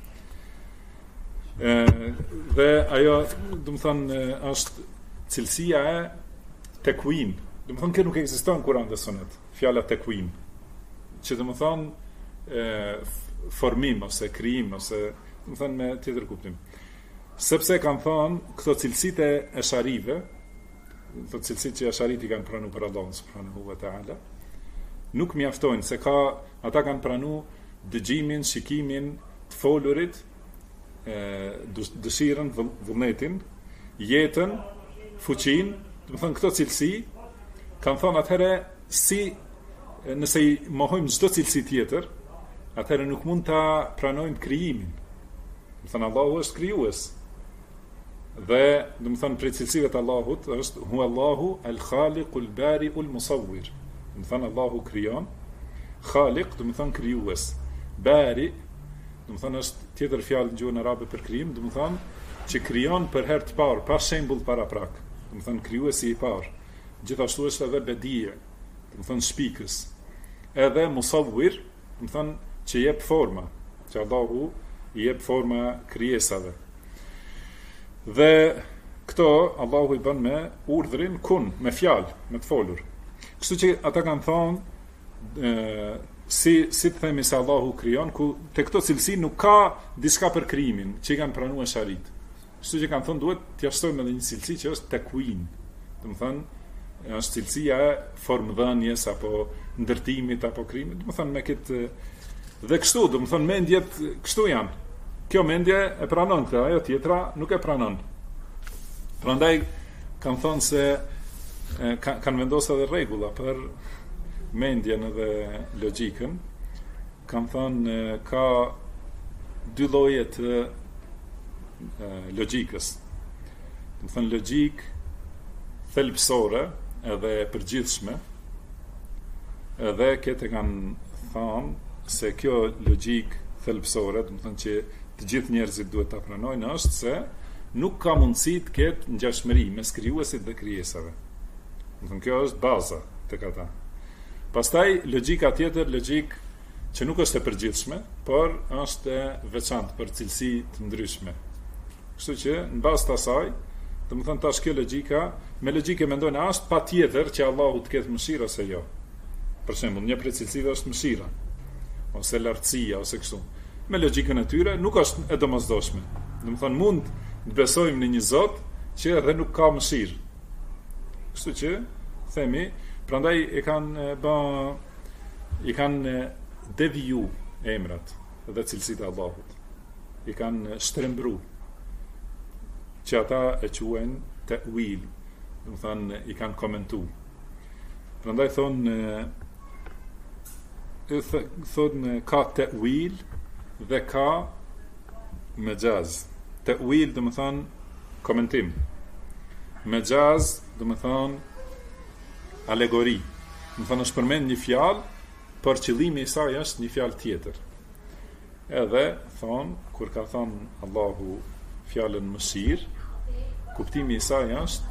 Dhe ajo, do të thonë, është cilësia e tekwin. Do të thonë që nuk ekziston Kur'an dhe Sunet, fjala tekwin, që do të thonë formim ose krijim ose do të thënë me tjetër kuptim. Sepse kanë thënë këto cilësitë e Sharive, këto cilësitë që Sharit i kanë pranuar për Allahun subhanahu wa taala, nuk mjaftojnë se ata kanë pranuar dëgjimin, shikimin, të folurit, dëshirën, vullnetin, jetën, fuqinë, do të thënë këto cilësi kanë thënë atëherë si nëse i mohojmë çdo cilësi tjetër, atëherë nuk mund ta pranojmë krijimin. Do të thënë Allahu është krijues. Dhe do të thënë prej cilësive të Allahut është hu Allahu al-Khaliqul Bari'ul Musawwir. Do të thënë Allahu krijon. Khaliq do të thënë krijues. Bari do të thënë është tjetër fjalë në gjuhën arabe për krijim, do të thënë që krijon për herë të parë, pa shembull paraprak. Do të thënë krijuesi i parë. Gjithashtu është edhe bedie, do të thënë shpikës. Edhe Musawwir, do të thënë që jep forma, që Allahu i jep forma krijesave. Dhe këto Allahu i bën me urdhrin kun, me fjalë, me të folur. Kështu që ata kanë thonë si të themi se Allahu krijon, ku te këto cilësi nuk ka diçka për krijimin, që i kanë pranuar Sharit. Kështu që kanë thonë duhet t'ia shtojmë edhe një cilësi që është tekwin. Do të thonë është cilësia e formdhënies apo ndërtimit apo krijimit, do të thonë me këtë. Dhe kështu, do të thonë mendjet kështu janë. Kjo mendje e pranon këtë, ajo tjetra nuk e pranon. Prandaj kanë thonë se kanë vendosur edhe rregulla për mendjen dhe logjikën. Kanë thonë ka 2 lloje të logjikës. Do të thonë logjik thelbësore edhe e përgjithshme. Edhe këtë kanë thonë se kjo logjik thelbësore, do të thonë që të gjithë njerëzit duhet ta pranojnë, është se nuk ka mundësi të ketë ngjashmëri mes krijuesit dhe krijesave. Do të thonë kjo është baza tek ata. Pastaj logjika tjetër, logjik që nuk është e përgjithshme, por është e veçantë për cilësi të ndryshme. Kështu që në bazë të asaj, domethënë tash kjo logjika, me logjikë mendojnë a është patjetër që Allahu të ketë mëshirë ose jo. Për shembull, një prej cilësive është mëshira, ose lartësia, ose kështu. Me logjikën e tyre nuk është e domosdoshme. Domethënë mund të besojmë në një Zot që edhe nuk ka mëshirë. Kështu që themi, prandaj i kanë deviju emrat dhe cilësitë e Allahut. I kanë shtrembru që ata e quajnë ta'wil, do të thonë i kanë komentu. Prandaj thonë ka ta'wil dhe ka majaz. Ta'wil do të thonë komentim. Majaz do të thonë alegori. Do të thonë është përmend një fjalë, por qëllimi i saj është një fjalë tjetër. Edhe thonë, kur ka thonë Allahu fjalën mëshirë, kuptimi i saj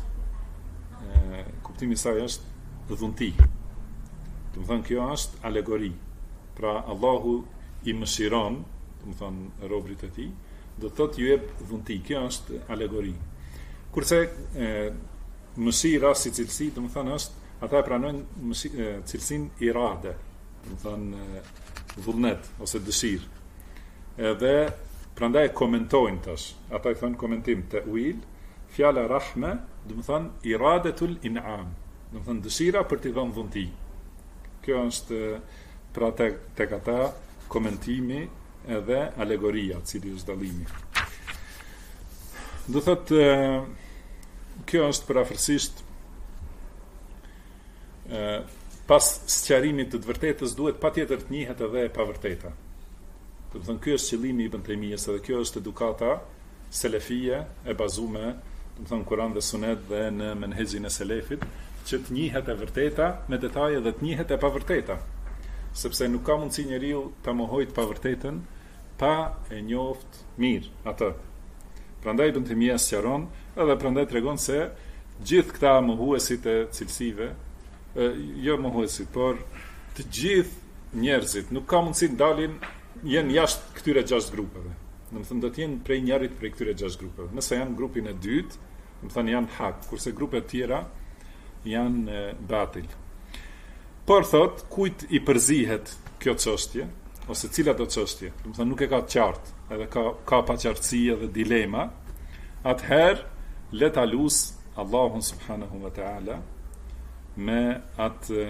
është dhunti. Do të thonë kjo është alegori. Pra Allahu i mëshiron, do të thonë robërit e tij, do të thotë ju jep dhunti. Kjo është alegori. Kurse mëshira si cilësi, do të thonë është ata e pranojnë cilësinë irade, do të thonë vullnet ose dëshirë. Edhe prandaj komentojnë tash. Ata i thonë komentim ta'wil, fjala rahme, do të thonë iradetul in'am, do të thonë dëshira për t'i dhënë dhunti. Kjo është pra tek ata komentimi edhe alegoria, cili është dallimi. Do thotë kjo është përafërsisht pas sqarimit të vërtetës duhet patjetër të njihet edhe e pavërteta. Do të thonë ky është qëllimi i Ibn Taymiyes, edhe kjo është edukata selefie e bazuar, do të thonë Kur'an dhe Sunet dhe në menhexhin e selefit, që të njihet e vërteta me detaje dhe të njihet e pavërteta. Sepse nuk ka mundësi njeriu ta mohojë të pavërtetën pa e njoftë mirë atë. Prandaj Ibn Taymiyes sqaron, edhe prandaj tregon se gjithë këta mohuesit e cilësive, jo mohuesit, por të gjithë njerëzit nuk ka mundësi të dalin, jenë jashtë këtyre 6 grupeve. Do të thonë do të jenë prej njërit prej këtyre 6 grupeve. Nëse janë grupin e dytë, do të thonë janë hak, kurse grupet tjera janë batil. Por thot, kujt i përzihet kjo çështje, ose cila do çështje, do të thonë nuk e ka të qartë, edhe ka paqartësi edhe dilema, atëherë le ta lus Allahun subhanahu wa taala me atë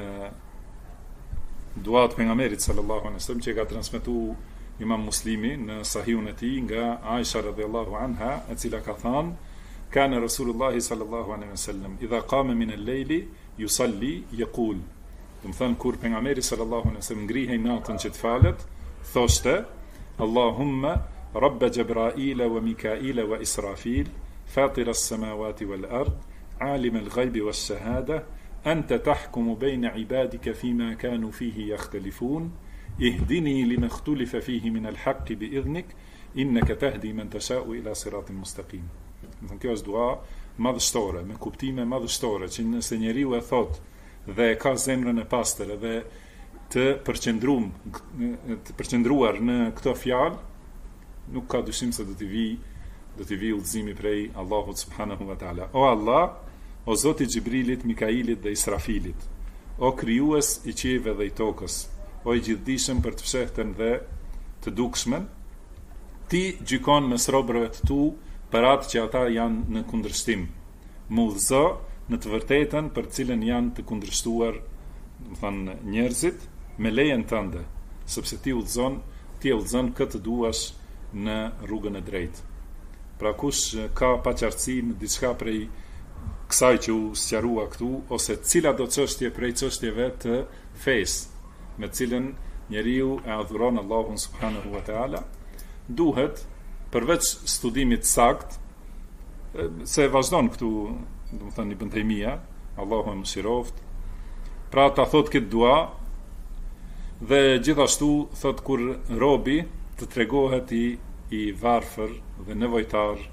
duat pejgamberit sallallahu alaihi wasallam që ka transmetuar Imam Muslimi në Sahihun e tij nga Aisha radhiyallahu anha, e cila ka thënë: "Kana Rasulullah sallallahu alaihi wasallam idha qama min al-layli yusalli yaqul." Do të thonë kur pejgamberi sallallahu alaihi wasallam ngrihej natën që të falet, thoshte: "Allahumma rabb Jibril wa Mikail wa Israfil, fatir as-samawati wal-ard, alim al-ghaybi wash-shahada, anta tahkumu bayna ibadika fima kanu fihi yakhtalifun, ihdini lima ikhtalafa fihi min al-haqqi bi'idhnik, innaka tahdi man tasha'u ila siratin mustaqim." Do të thonë kjo është dua madhështore, me kuptime madhështore, që nëse njeriu e thot dhe ka zemrën e pastër dhe të përqendruar në këtë fjalë, nuk ka dyshim se do t'i vi udhëzimi prej Allahut subhanahu wa taala. O Allah, o Zoti i Xhibrilit, Mikailit dhe Israfilit, o krijues i qiejve dhe i tokës, o i gjithdijshëm për të fshehtën dhe të dukshmen, ti gjykon mes robërve të tu për atë që ata janë në kundërshtim. Më udhëzo në të vërtetën për cilën janë të kundërshtuar, do të thonë njerëzit, me lejen tënde, sepse ti e udhëzon këtë duash në rrugën e drejtë. Pra kush ka paqartësi në diçka prej kësaj që u sqarua këtu, ose cila do çështje prej çështjeve të fesë, me cilën njeriu e adhuron Allahun subhanahu wa taala, duhet përveç studimit sakt, se vazhdon këtu, do të thënë Ibn Taymija, Allahu e mëshiroft, pra ta thot këtë dua, dhe gjithashtu thot kur robi të tregohet i varfër dhe nevojtar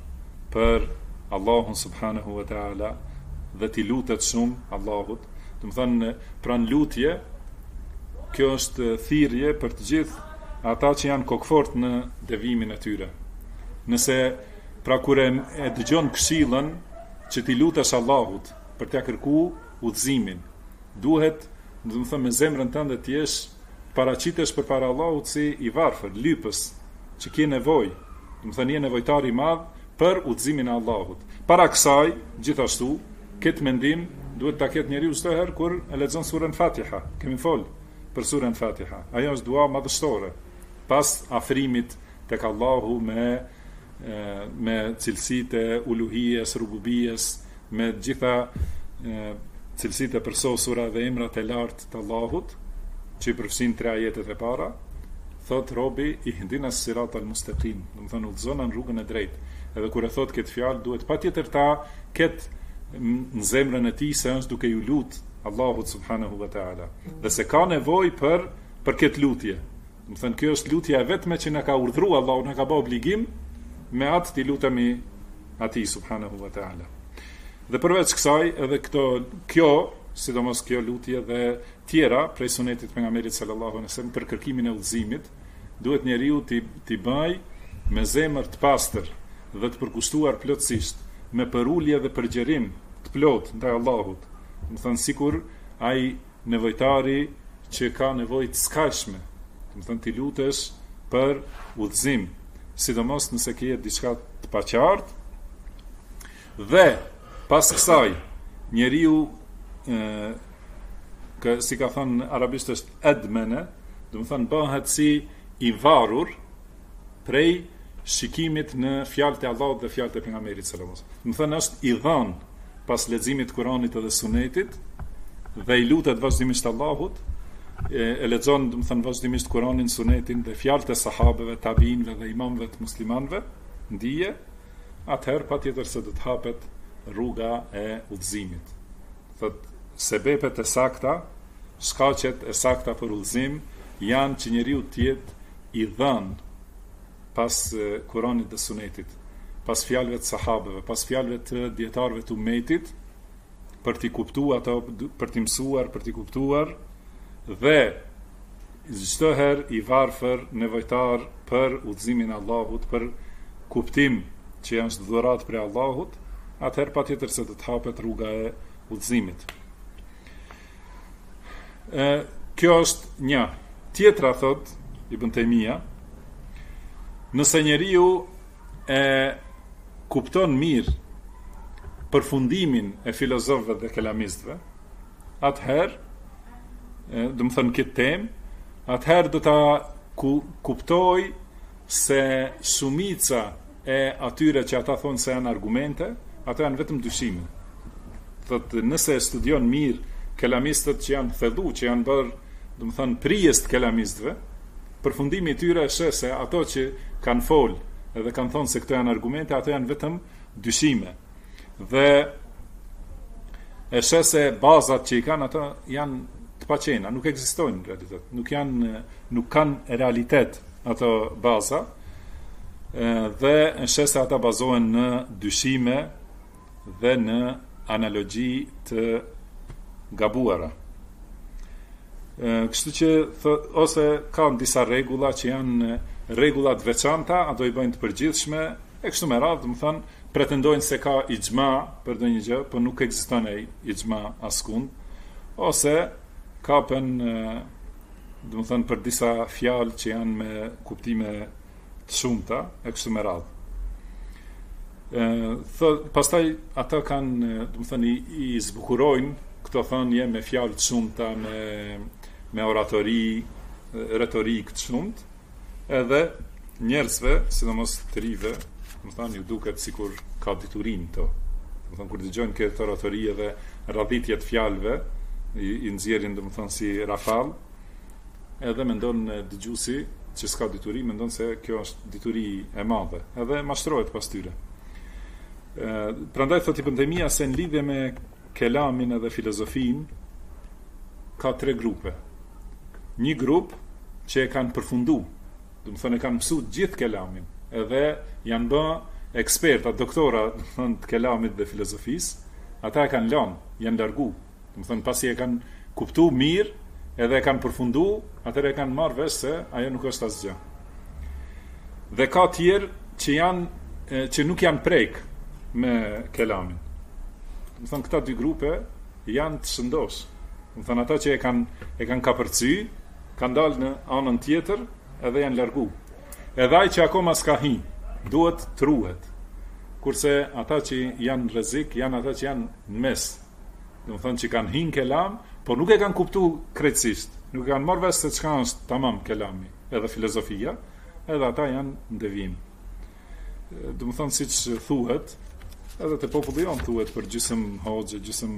për Allahun subhanahu wa ta'ala dhe t'i lutet shumë Allahut. Do të thënë, pran lutje, kjo është thirrje për të gjithë ata që janë kokfort në devimin e tyre. Nëse pra kur e dëgjon këshillën që t'i lutesh Allahut për t'ia kërkuar udhëzimin, duhet, do të thënë, me zemrën tënde të jesh paraqitesh përpara Allahut si i varfër, lypës, që ke nevojë. Do të thënë, je nevojtar i madh për udhëzimin e Allahut. Para kësaj, gjithashtu, këtë mendim duhet ta ketë njeriu çdo herë kur e lexon surën Fatiha. Kemi fol për surën Fatiha. Ajo është dua madhështore pas afrimit tek Allahu me cilësitë e uluhijes, rububijes, me gjitha cilësitë e përsosura dhe emrat e lartë të Allahut, që i përfshin 3 ajetet e para. Thot robi ihdinas siratal mustaqim, do të thonë udhëzon në rrugën e drejtë. Edhe kur e thot këtë fjalë, duhet patjetër ta ketë në zemrën e tij se është duke ju lut Allahut subhanahu wa taala, dhe se ka nevojë për këtë lutje. Do të thënë, kjo është lutja e vetme që na ka urdhëruar Allahu, na ka bërë obligim me atë të lutemi atij subhanahu wa taala. Dhe përveç kësaj, edhe kjo, sidomos kjo lutje dhe tjera prej sunetit pejgamberit sallallahu alaihi wasallam për kërkimin e udhëzimit, duhet njeriu t'i bëj me zemër të pastër dhe të përkushtuar plotësisht, me përulje dhe përgjerim të plot ndaj Allahut. Do të thënë, sikur ai nevojtari që ka nevojë të skajshme, do të thënë, ti lutesh për udhëzim, sidomos nëse ke diçka të paqartë. Dhe pas kësaj, njeriu si ka thënë arabisht është edmene, do të thënë bëhet si i varur prej shikimit në fjalët e Allahut dhe fjalët e pejgamberit sallallahu alaihi wasallam. Do të thënë është i dhënë pas leximit të Kuranit dhe Sunetit dhe i lutet vazhdimisht Allahut, e lexon, do të thënë, vazhdimisht Kuranin, Sunetin dhe fjalët e sahabeve, tabiinëve dhe imamëve të muslimanëve, ndije, atëherë patjetër se do të hapet rruga e udhëzimit. Thotë sebepet e sakta, shkaqet e sakta për udhëzim janë që njeriu të jetë i dhënë pas Kuranit dhe Sunetit, pas fjalëve të sahabeve, pas fjalëve të dietarëve të ummetit, për t'i kuptuar ato, për t'i mësuar, për t'i kuptuar, dhe çdo herë i varfër, nevojtar për udhëzimin e Allahut, për kuptim që janë dhuratë prej Allahut, atëherë patjetër se do të hapet rruga e udhëzimit. Kjo është një. Tjetra, thot Ibn Taymija, nëse njeriu e kupton mirë përfundimin e filozofëve dhe kelamistëve, atëherë, do të thënë këtë temë, atëherë do ta kuptoj se shumica e atyre që ata thonë se janë argumente, ato janë vetëm dyshime. Thotë, nëse studion mirë kelamistët që janë thellu, që janë bërë, do të thënë, prijes të kelamistëve, përfundimi i tyre është se ato që kanë folë edhe kanë thonë se këto janë argumente, ato janë vetëm dyshime. Dhe e sheh se bazat që i kanë ato janë të paqena, nuk ekzistojnë në realitet, nuk kanë realitet ato baza, dhe e sheh se ata bazohen në dyshime dhe në analogji të gabuara. Kështu që ose kanë disa rregulla që janë rregulla të veçanta, ato i bëjnë të përgjithshme, e kështu me radhë, do të thonë, pretendojnë se ka ixhma për ndonjë gjë, por nuk ekziston ai ixhma askund, ose kapen, do të thonë, për disa fjalë që janë me kuptime të shumta, e kështu me radhë. Pastaj ata kanë, do të thonë, i zbukurojnë këto thënie me fjalë të shumta, me oratori, retorik të shumtë, edhe njerëzve, sidomos të rive, më thënë, ju duket sikur ka diturin to. Më thënë, kur dëgjojnë këtë oratori edhe radhitje të fjalëve, i nxjerrin, do të thënë, si rafal, edhe mendon dëgjuesi që s'ka dituri, mendon se kjo është dituri e madhe, edhe mashtrohet pas tyre. Prandaj thotë Ibn Taymija se në lidhje me kelamin edhe filozofin ka 3 grupe. Një grup që e kanë përfundu, do të thonë e kanë mësuar gjithë kelamin, edhe janë bë eksperta, doktora, të kelamit dhe filozofisë, ata e kanë lënë, janë largu. Domethënë pasi e kanë kuptu mirë, edhe e kanë përfundu, atëherë e kanë marrë vesh se ajo nuk është asgjë. Dhe ka tjerë që nuk janë prek me kelamin. Domethënë këta dy grupe janë të shëndosh. Domethënë ata që e kanë kapërcy, kanë dalë në anën tjetër edhe janë largu. Edhe ai që akoma s'ka hi, duhet të ruhet. Kurse ata që janë rrezik, janë ata që janë në mes. Domethënë që kanë hin kelam, por nuk e kanë kuptu krejtësisht. Nuk e kanë marrë vesh se çka është tamam kelami, edhe filozofia, edhe ata janë në devijim. Domethënë siç thuhet, edhe te populli jon thuhet për gjysëm hoxhë, gjysëm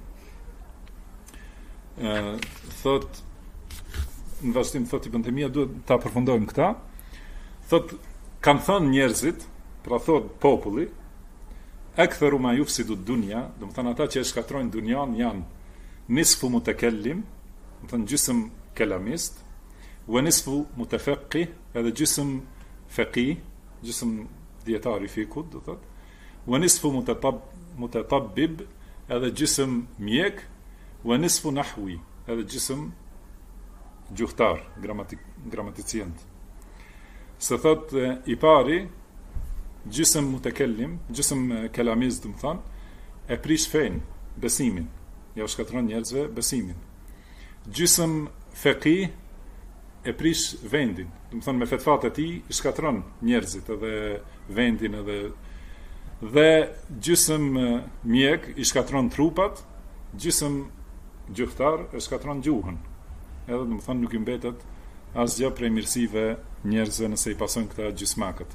thot në vazhdim thot Ibn Taymija, duhet ta përfundojmë këta. Thot kanë thënë njerëzit, pra thot populli, aktharu ma yufsidu ad-dunya, domethënë ata që e shkatrojnë dunjan janë nisfu mutakallim, domethënë gjysëm kelamist, wa nisfu mutafaqih, edhe gjysëm faqih, gjysëm dietari fikut, do thot, wa nisfu mutatabbib, edhe gjysëm mjek, wa nisfu nahwi, edhe gjysëm gjuhtar, gramaticient. Se thot i pari, gjysëm mutakallim, gjysëm kelamist, do të thon, e prish fen, besimin, ja u shkatron njerëzve besimin. Gjysëm faqih e prish vendin, do të thon me fetfat e tij i shkatron njerëzit edhe vendin edhe dhe gjysëm mjek i shkatron trupat, gjysëm gjuhtar e shkatron gjuhën. Edhe do të thon nuk i mbetet asgjë prej mirësive njerëzve nëse i pasojnë këta gjysmakët.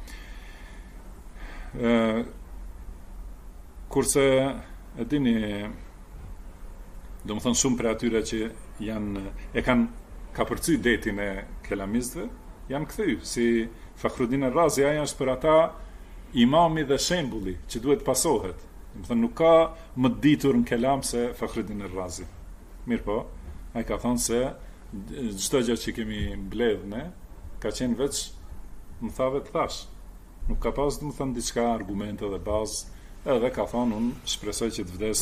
Kurse e dini, do më thënë shumë për atyre që e kanë kapërcy detin e kelamistëve, janë këthy, si Fakhruddin Ar-Razi, aja është për ata imami dhe shembulli që duhet pasohet. Do më thënë nuk ka më të ditur në kelam se Fakhruddin Ar-Razi. Mirë po, ai ka thënë se çdo gjë që kemi mbledhë ne, ka qenë veç më thave të thash. Nuk ka pas, do më thënë, diçka argumente dhe bazë, edhe ka thënë unë shpresoj që të vdes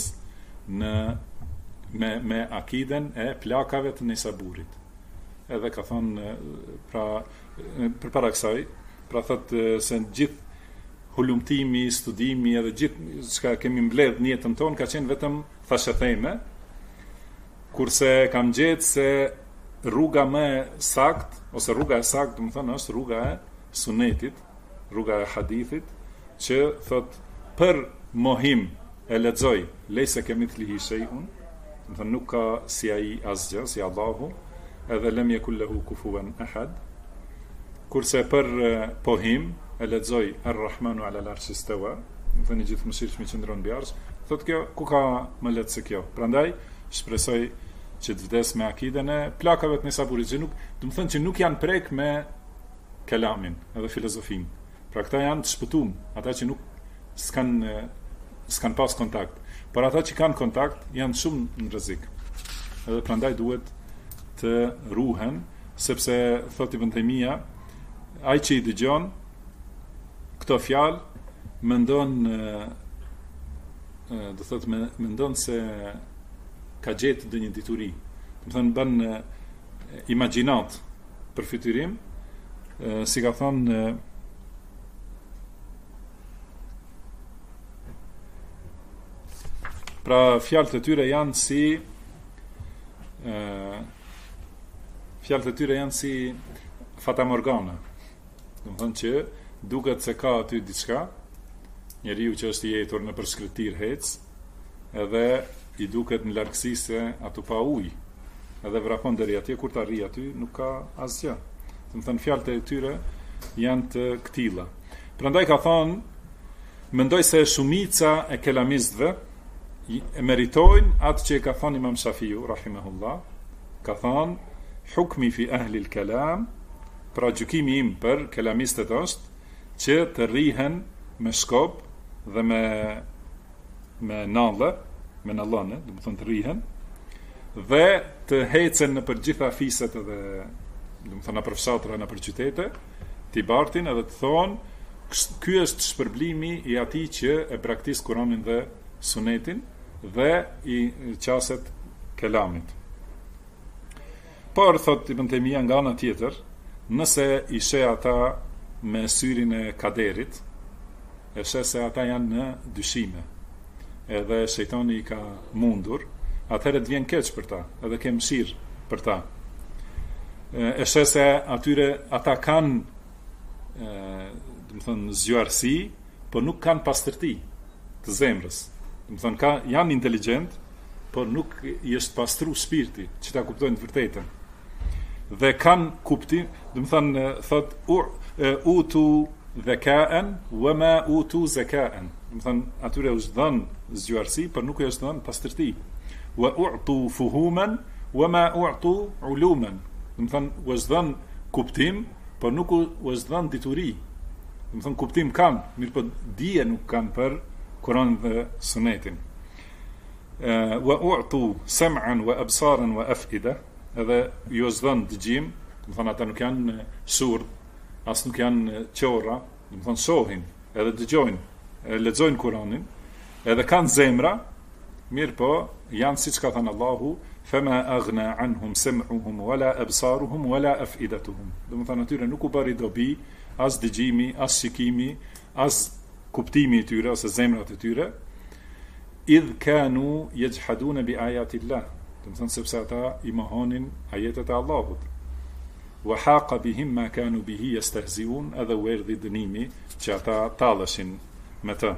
me akiden e plakave të Nisaburit. Edhe ka thënë, pra, përpara kësaj, pra thëtë se gjithë hulumtimi, studimi, edhe gjithë çka kemi mbledh në jetën tonë, ka qenë vetëm thashetheme, kurse kam gjetë se rruga më sakt, ose rruga e sakt, do më thënë, është rruga e sunetit, rruga e hadithit, që thot për mohim e lexoj lejse kemithlihi shay'un, do thënë nuk ka si ai asgjë, si Allahu, edhe lem yekul lahu kufuwan ahad. Kurse për pohim e lexoj Ar-Rahmanu ala al-arshi istawa, do thënë gjithë mëshirshmi qëndron mbi arsh, thot kjo ku ka më lehtë se kjo. Prandaj shpresoj që të vdes me akiden e plakave të Nisaburit, që nuk, do të thënë që nuk janë prek me kelamin edhe filozofin. Pra këta janë të shpëtum, ata që nuk s'kan pas kontakt. Por ata që kanë kontakt janë shumë në rrezik. Edhe prandaj duhet të ruhen, sepse thot Ibn Taymija, ai që i dëgjon këto fjalë mendon do thot mendon se ka gjetë ndonjë dituri. Do të thënë bën imagjinat për fytyrim, si ka thonë pra fjalët e tyre janë si Fata Morgana. Do të thënë që duket se ka aty diçka, njeriu që është i jetur në përshkretir hec, edhe i duket në largësi se ato pa ujë, edhe vrapon deri atje, kur të arri aty nuk ka asgjë. Do të thënë fjalët e tyre janë të këtilla. Prandaj ka thonë, mendoj se shumica e kelamistëve e meritojnë atë që e ka thonë Imam Shafiu rahimahullah, ka thonë hukmi fi ahli al-kalam, pra gjykimi im për kelamistët është që të rrihen me shkop dhe me nalle, me nallane, do të thonë të rrihen, dhe të hecen në për gjitha fiset edhe, do të thonë në për fshatra, në për qytete, të i bartin edhe të thonë Ky është shpërblimi i atij që e praktikon Kur'anin dhe Sunetin dhe i qaset kelamit. Por, thot Ibn Taymija nga ana tjetër, nëse i sheh ata me syrin e kaderit, e sheh se ata janë në dyshime, edhe shejtani i ka mundur, atëherë të vjen keq për ta, edhe ke mëshirë për ta. E sheh se ata kanë zgjuarsi, por nuk kanë pastërti të zemrës. Janë inteligjent, por nuk i është pastru shpirti, që ta kuptojnë të vërtetën. Dhe kanë kuptim, thot utu dhakaen wa ma utu zakaen. Atyre është dhënë zgjuarsi, por nuk i është dhënë pastërti. Wa u'tu fuhuman wa ma u'tu uluman. U është dhënë kuptim, por nuk u është dhënë dituri. Kuptim kanë, mirë po dije nuk kanë për Kur'anin dhe Sunetin. Wa u'tu sam'an wa absaran wa af'ida, edhe ju është dhënë dëgjim, ata nuk janë surdh, as nuk janë qorra, shohin, edhe dëgjojnë, lexojnë Kur'anin, edhe kanë zemra, mirë po janë siç ka thënë Allahu, fama aghna anhum sam'uhum wala absaruhum wala af'idatuhum. Atyre nuk u bëri dobi as dëgjimi, as shikimi, as kuptimi i tyre ose zemrat e tyre, idh kanu yajhaduna bi ayatillah. Sepse ata i mohonin ajetet e Allahut. Wa haqa bihim ma kanu bihi yastahzi'un, edhe u erdhi dënimi që ata talleshin me të.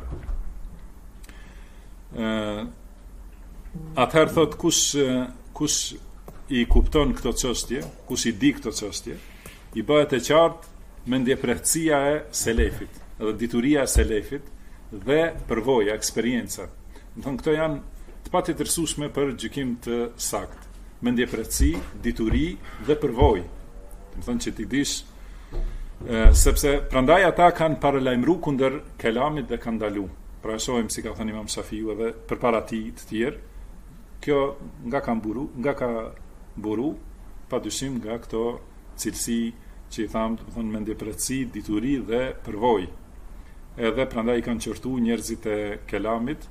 Atëherë thot kush i kupton këto çështje, kush i di këto çështje, i bëhet e qartë mendjeprehtësia e selefit, edhe dituria e selefit dhe përvoja, eksperjenca. Këto janë të patjetërsueshme për gjykim të saktë. Mendjeprehtësi, dituri dhe përvojë. Që ti dish, sepse prandaj ata kanë paralajmëruar kundër kelamit dhe kanë ndaluar. Pra shohim si ka thënë Imam Shafiu edhe përpara tij të tjerë, kjo nga ka buru, padyshim nga këto cilësi që i thamë mendjeprehtësi, dituri dhe përvojë. Edhe prandaj kanë qortuar njerëzit e kelamit.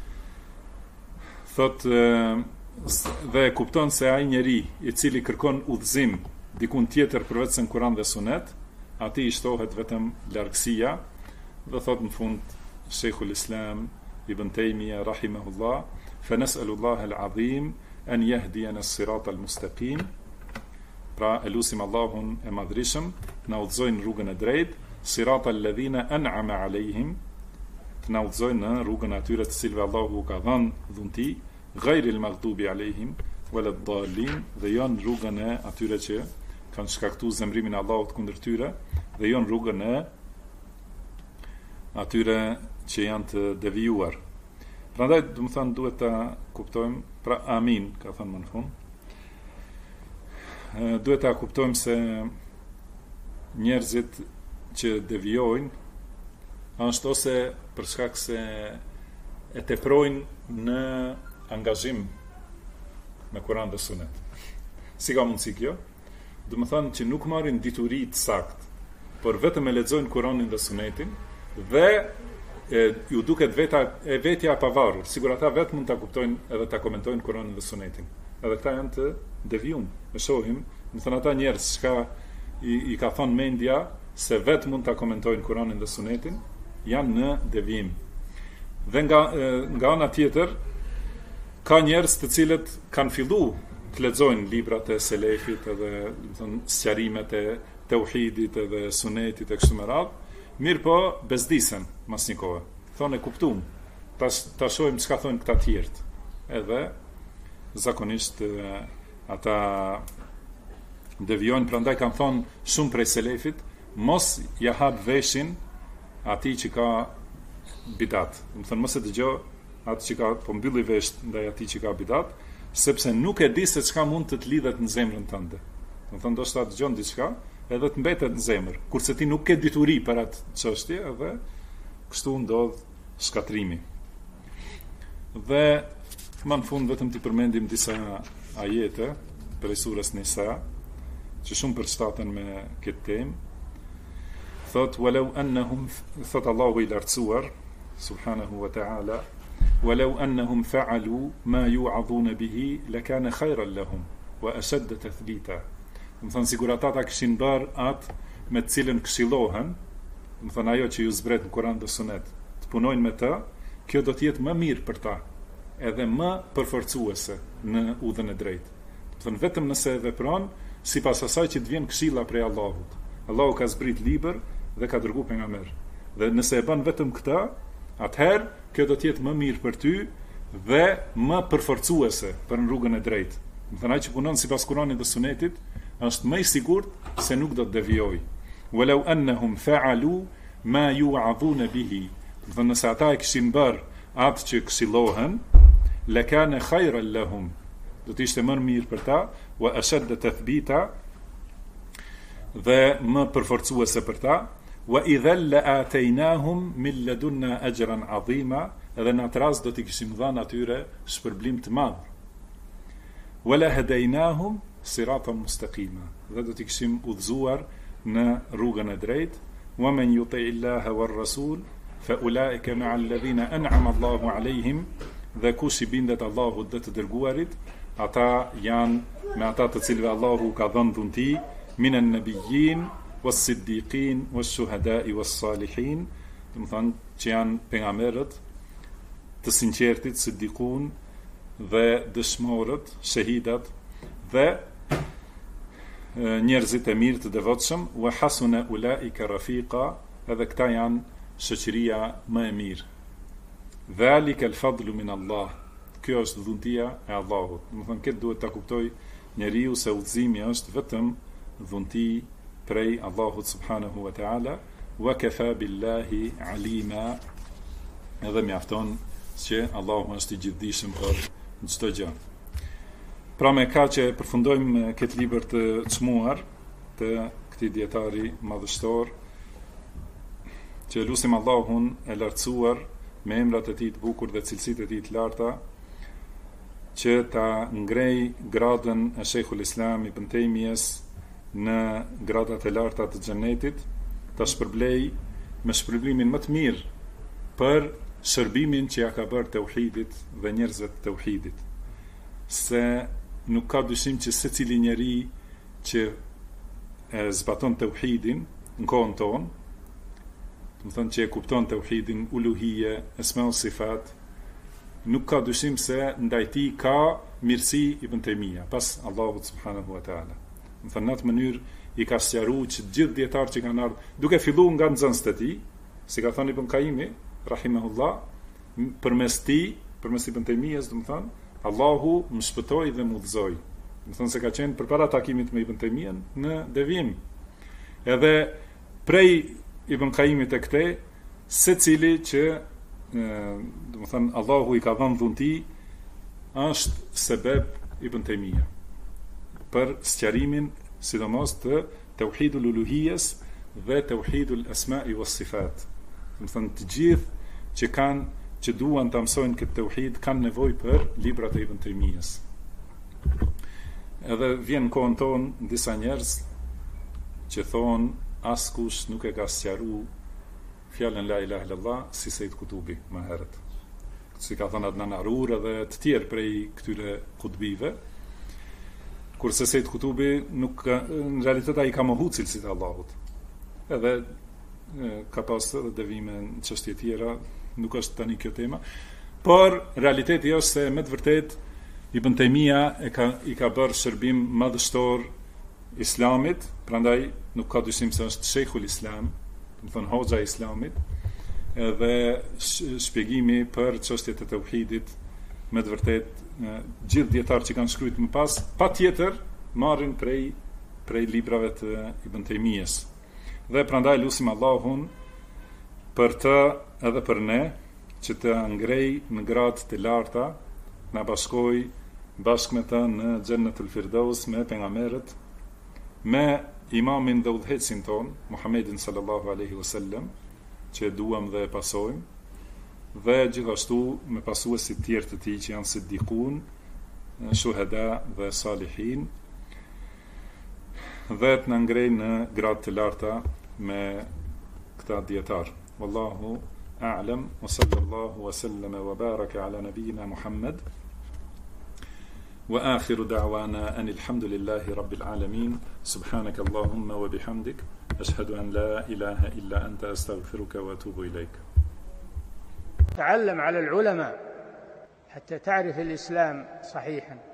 Thot dhe kupton se ai njeri i cili kërkon udhëzim dikun tjetër përveç se në Kur'an dhe Sunet, atij i shtohet vetëm largësia, dhe thot në fund Sheikhul Islam Ibn Taymija rahimahullah, fa nas'alullaha al-azim an yahdiyana as-sirata al-mustaqim. Pra elusim Allahun e madhrishëm na udhëzojnë rrugën e drejtë, sirata alladhina an'ama alejhim, të na udhëzojnë në rrugën atyre të cilëve Allahu ka dhënë dhunti, ghayril maghdubi alejhim wala ad-dallin, dhe janë rrugën e atyre që kanë shkaktuar zemrimin e Allahut kundër tyre, dhe janë rrugën e atyre që janë të devijuar. Prandaj, duhet ta kuptojmë, pra amin, ka thënë më në fund. Duhet ta kuptojmë se njerëzit që devijojnë është ose për shkak se e teprojnë në angazhim me Kur'an dhe Sunet. Si ka mundësi kjo? Do të thonë që nuk marrin dituri të saktë, por vetëm e lexojnë Kur'anin dhe Sunetin dhe ju duket vetja e pavarur. Sigur ata vetë mund ta kuptojnë edhe ta komentojnë Kur'anin dhe Sunetin. Edhe këta janë të devijuar. Ne shohim, do të thonë ata njerëz që i ka thonë mendja se vetë mund ta komentojnë Kur'anin dhe Sunetin, janë në devijim. Dhe nga ana tjetër, ka njerëz të cilët kanë filluar të lexojnë librat e selefit edhe, do të thonë, sqarimet e tauhidit edhe sunetit e kështu me radhë, mirë po bezdisen mas një kohë. Thonë e kuptuam. Ta shohim çka thonë këta tjerët. Edhe zakonisht ata devijojnë, prandaj kanë thonë shumë prej selefit, mos ja hap veshin atij që ka bidat. Do të thonë mos e dëgjoj atë që ka po mbylli vesh ndaj atij që ka bidat, sepse nuk e di se çka mund të lidhet në zemrën tënde. Do të thonë do të dëgjon diçka edhe të mbetet në zemër, kurse ti nuk ke dituri për atë çështje, edhe kështu ndodh shkatrimi. Dhe më në fund vetëm t'i përmendim disa ajete prej surës Nisa, që shumë përshtaten me këtë temë. thot walau annahum, thot Allahu i lartësuar subhanahu wa ta'ala, walau annahum fa'alu ma yu'adhuna bihi lakana khayran lahum wa ashadda tathbita. Do të thonë sigur ata ta kishin bërë atë me të cilën këshillohen, do të thonë ajo që ju zbret në Kur'an dhe Sunet, të punojnë me të, kjo do të jetë më mirë për ta, edhe më përforcuese në udhën e drejtë. Do të thonë vetëm nëse vepron sipas asaj që të vjen këshilla prej Allahut. Allahu ka zbrit libër dhe ka dërguar pejgamber. Dhe nëse e bën vetëm këtë, atëherë kjo do të jetë më mirë për ty dhe më përforcuese për në rrugën e drejtë. Do të thonë ai që punon sipas Kur'anit dhe Sunetit është më i sigurt se nuk do të devijojë. Walau annahum fa'alu ma yu'adhuna bihi. Do të thonë nëse ata e kishin bërë atë që këshillohen, lakana khayran lahum. Do të ishte më mirë për ta, wa ashadda tathbita, dhe më përforcuese për ta, wa idhal la'ataynahum min ladunna ajran 'azima, edhe në atë rast do t'i kishim dhënë atyre shpërblim të madh. Wala hadaynahum siratan mustaqima, dhe do t'i kishim udhëzuar në rrugën e drejtë. Wa man yuti' Allaha war rasul fa ulaika ma'a alladhina an'ama Allahu 'alayhim, dhe kush i bindet Allahut dhe të dërguarit, ata janë me ata të cilëve Allahu ka dhënë dhunti, minan nabiyyin was-siddiqin was-shuhada'i was-salihin, do të thonë që janë pejgamberët, të sinqertit, siddiqun dhe dëshmorët, shahidat dhe njerëzit e mirë të devotshëm, wa hasuna ulaika rafiqa, edhe këta janë shoqëria më e mirë. Dhalika al-fadlu min Allah, kjo është dhuntia e Allahut. Do të thonë këtë duhet ta kuptoj njeriu se udhëzimi është vetëm dhunti prej Allahut subhanahu wa ta'ala, wa kafa billahi alima, edhe mjafton që Allahu është i gjithdijshëm për çdo gjë. Pra me ka që përfundojmë këtë libër të çmuar të këtij dietari madhështor, që lutim Allahun e lartësuar me emrat e tij të bukur dhe cilësitë e tij të larta, që ta ngrej gradën e Sheikhul Islam Ibn Taymijes në gradat e larta të xhenetit, ta shpërblej me shpërblimin më të mirë për shërbimin që ja ka bërë tauhidit dhe njerëzve të tauhidit. Se nuk ka dyshim që secili njeri që e zbaton tauhidin në kohën tonë, do të thonë që e kupton tauhidin, uluhije, esma o sifat, nuk ka dyshim se ndaj tij ka mirësi Ibn Taymija pas Allahut subhanahu wa taala. Do të thonë në atë mënyrë i ka sqaruar që gjithë dietarë që kanë ardhur, duke filluar nga nxënësit e tij, si ka thënë Ibn Qayyimi rahimahullah, përmes Ibn Taymijes, do të thonë, Allahu më shpëtoi dhe më udhëzoi. Do të thonë se ka qenë përpara takimit me Ibn Taymijen në devijim. Edhe prej Ibn Qayyimit e këtej, secili që do të thonë Allahu i ka dhënë dhunti, është sebeb Ibn Taymija për sqarimin sidomos të tauhidul uluhijes dhe tauhidul asma'i was sifat. Do të thonë të gjithë që duan të mësojnë këtë tauhid kanë nevojë për librat e Ibn Taymijes. Edhe vjen në kohën tonë disa njerëz që thonë askush nuk e ka sqaruar fjalën la ilaha illallah si Sayyid Kutubi më herët. Si ka thënë Adnan Arur dhe të tjerë prej këtyre kutbive, kurse Sayyid Kutubi nuk në realitet ai ka mohu cilësitë e Allahut. Edhe ka pas edhe devime në çështje tjera, nuk është tani kjo tema, por realiteti është se me të vërtet Ibn Taymija i ka bërë shërbim madhështor Islamit, prandaj nuk ka dyshim se është Sheikhul Islam, do të thonë hoxha e Islamit, edhe shpjegimi për çështjet e tauhidit, me të vërtet gjithë dietarë që kanë shkruar më pas, patjetër marrin prej librave të Ibn Taymijes. Dhe prandaj lutim Allahun për të edhe për ne që të ngrej në gradë të larta, na bashkoj bashkë me të në Xhennetul Firdaus me pejgamberët, me imamin dhe udhëhecin ton, Muhammedin sallallahu alaihi wasallam, që duam dhe pasojmë, dhe gjithashtu me pasuesit tjerë të tij që janë siddiqun, shuhada dhe salihin, dhe të na ngrej në gradë të larta me këta djetar. Wallahu a'lam, wa sallallahu wa sallama wa baraka ala nabina Muhammad. Wa akhiru da'wana anil hamdulillahi rabbil alamin. Subhanaka Allahumma wa bihamdik. Ashhadu an la ilaha illa anta astaghfiruka wa atubu ilayk. تعلم على العلماء حتى تعرف الإسلام صحيحا.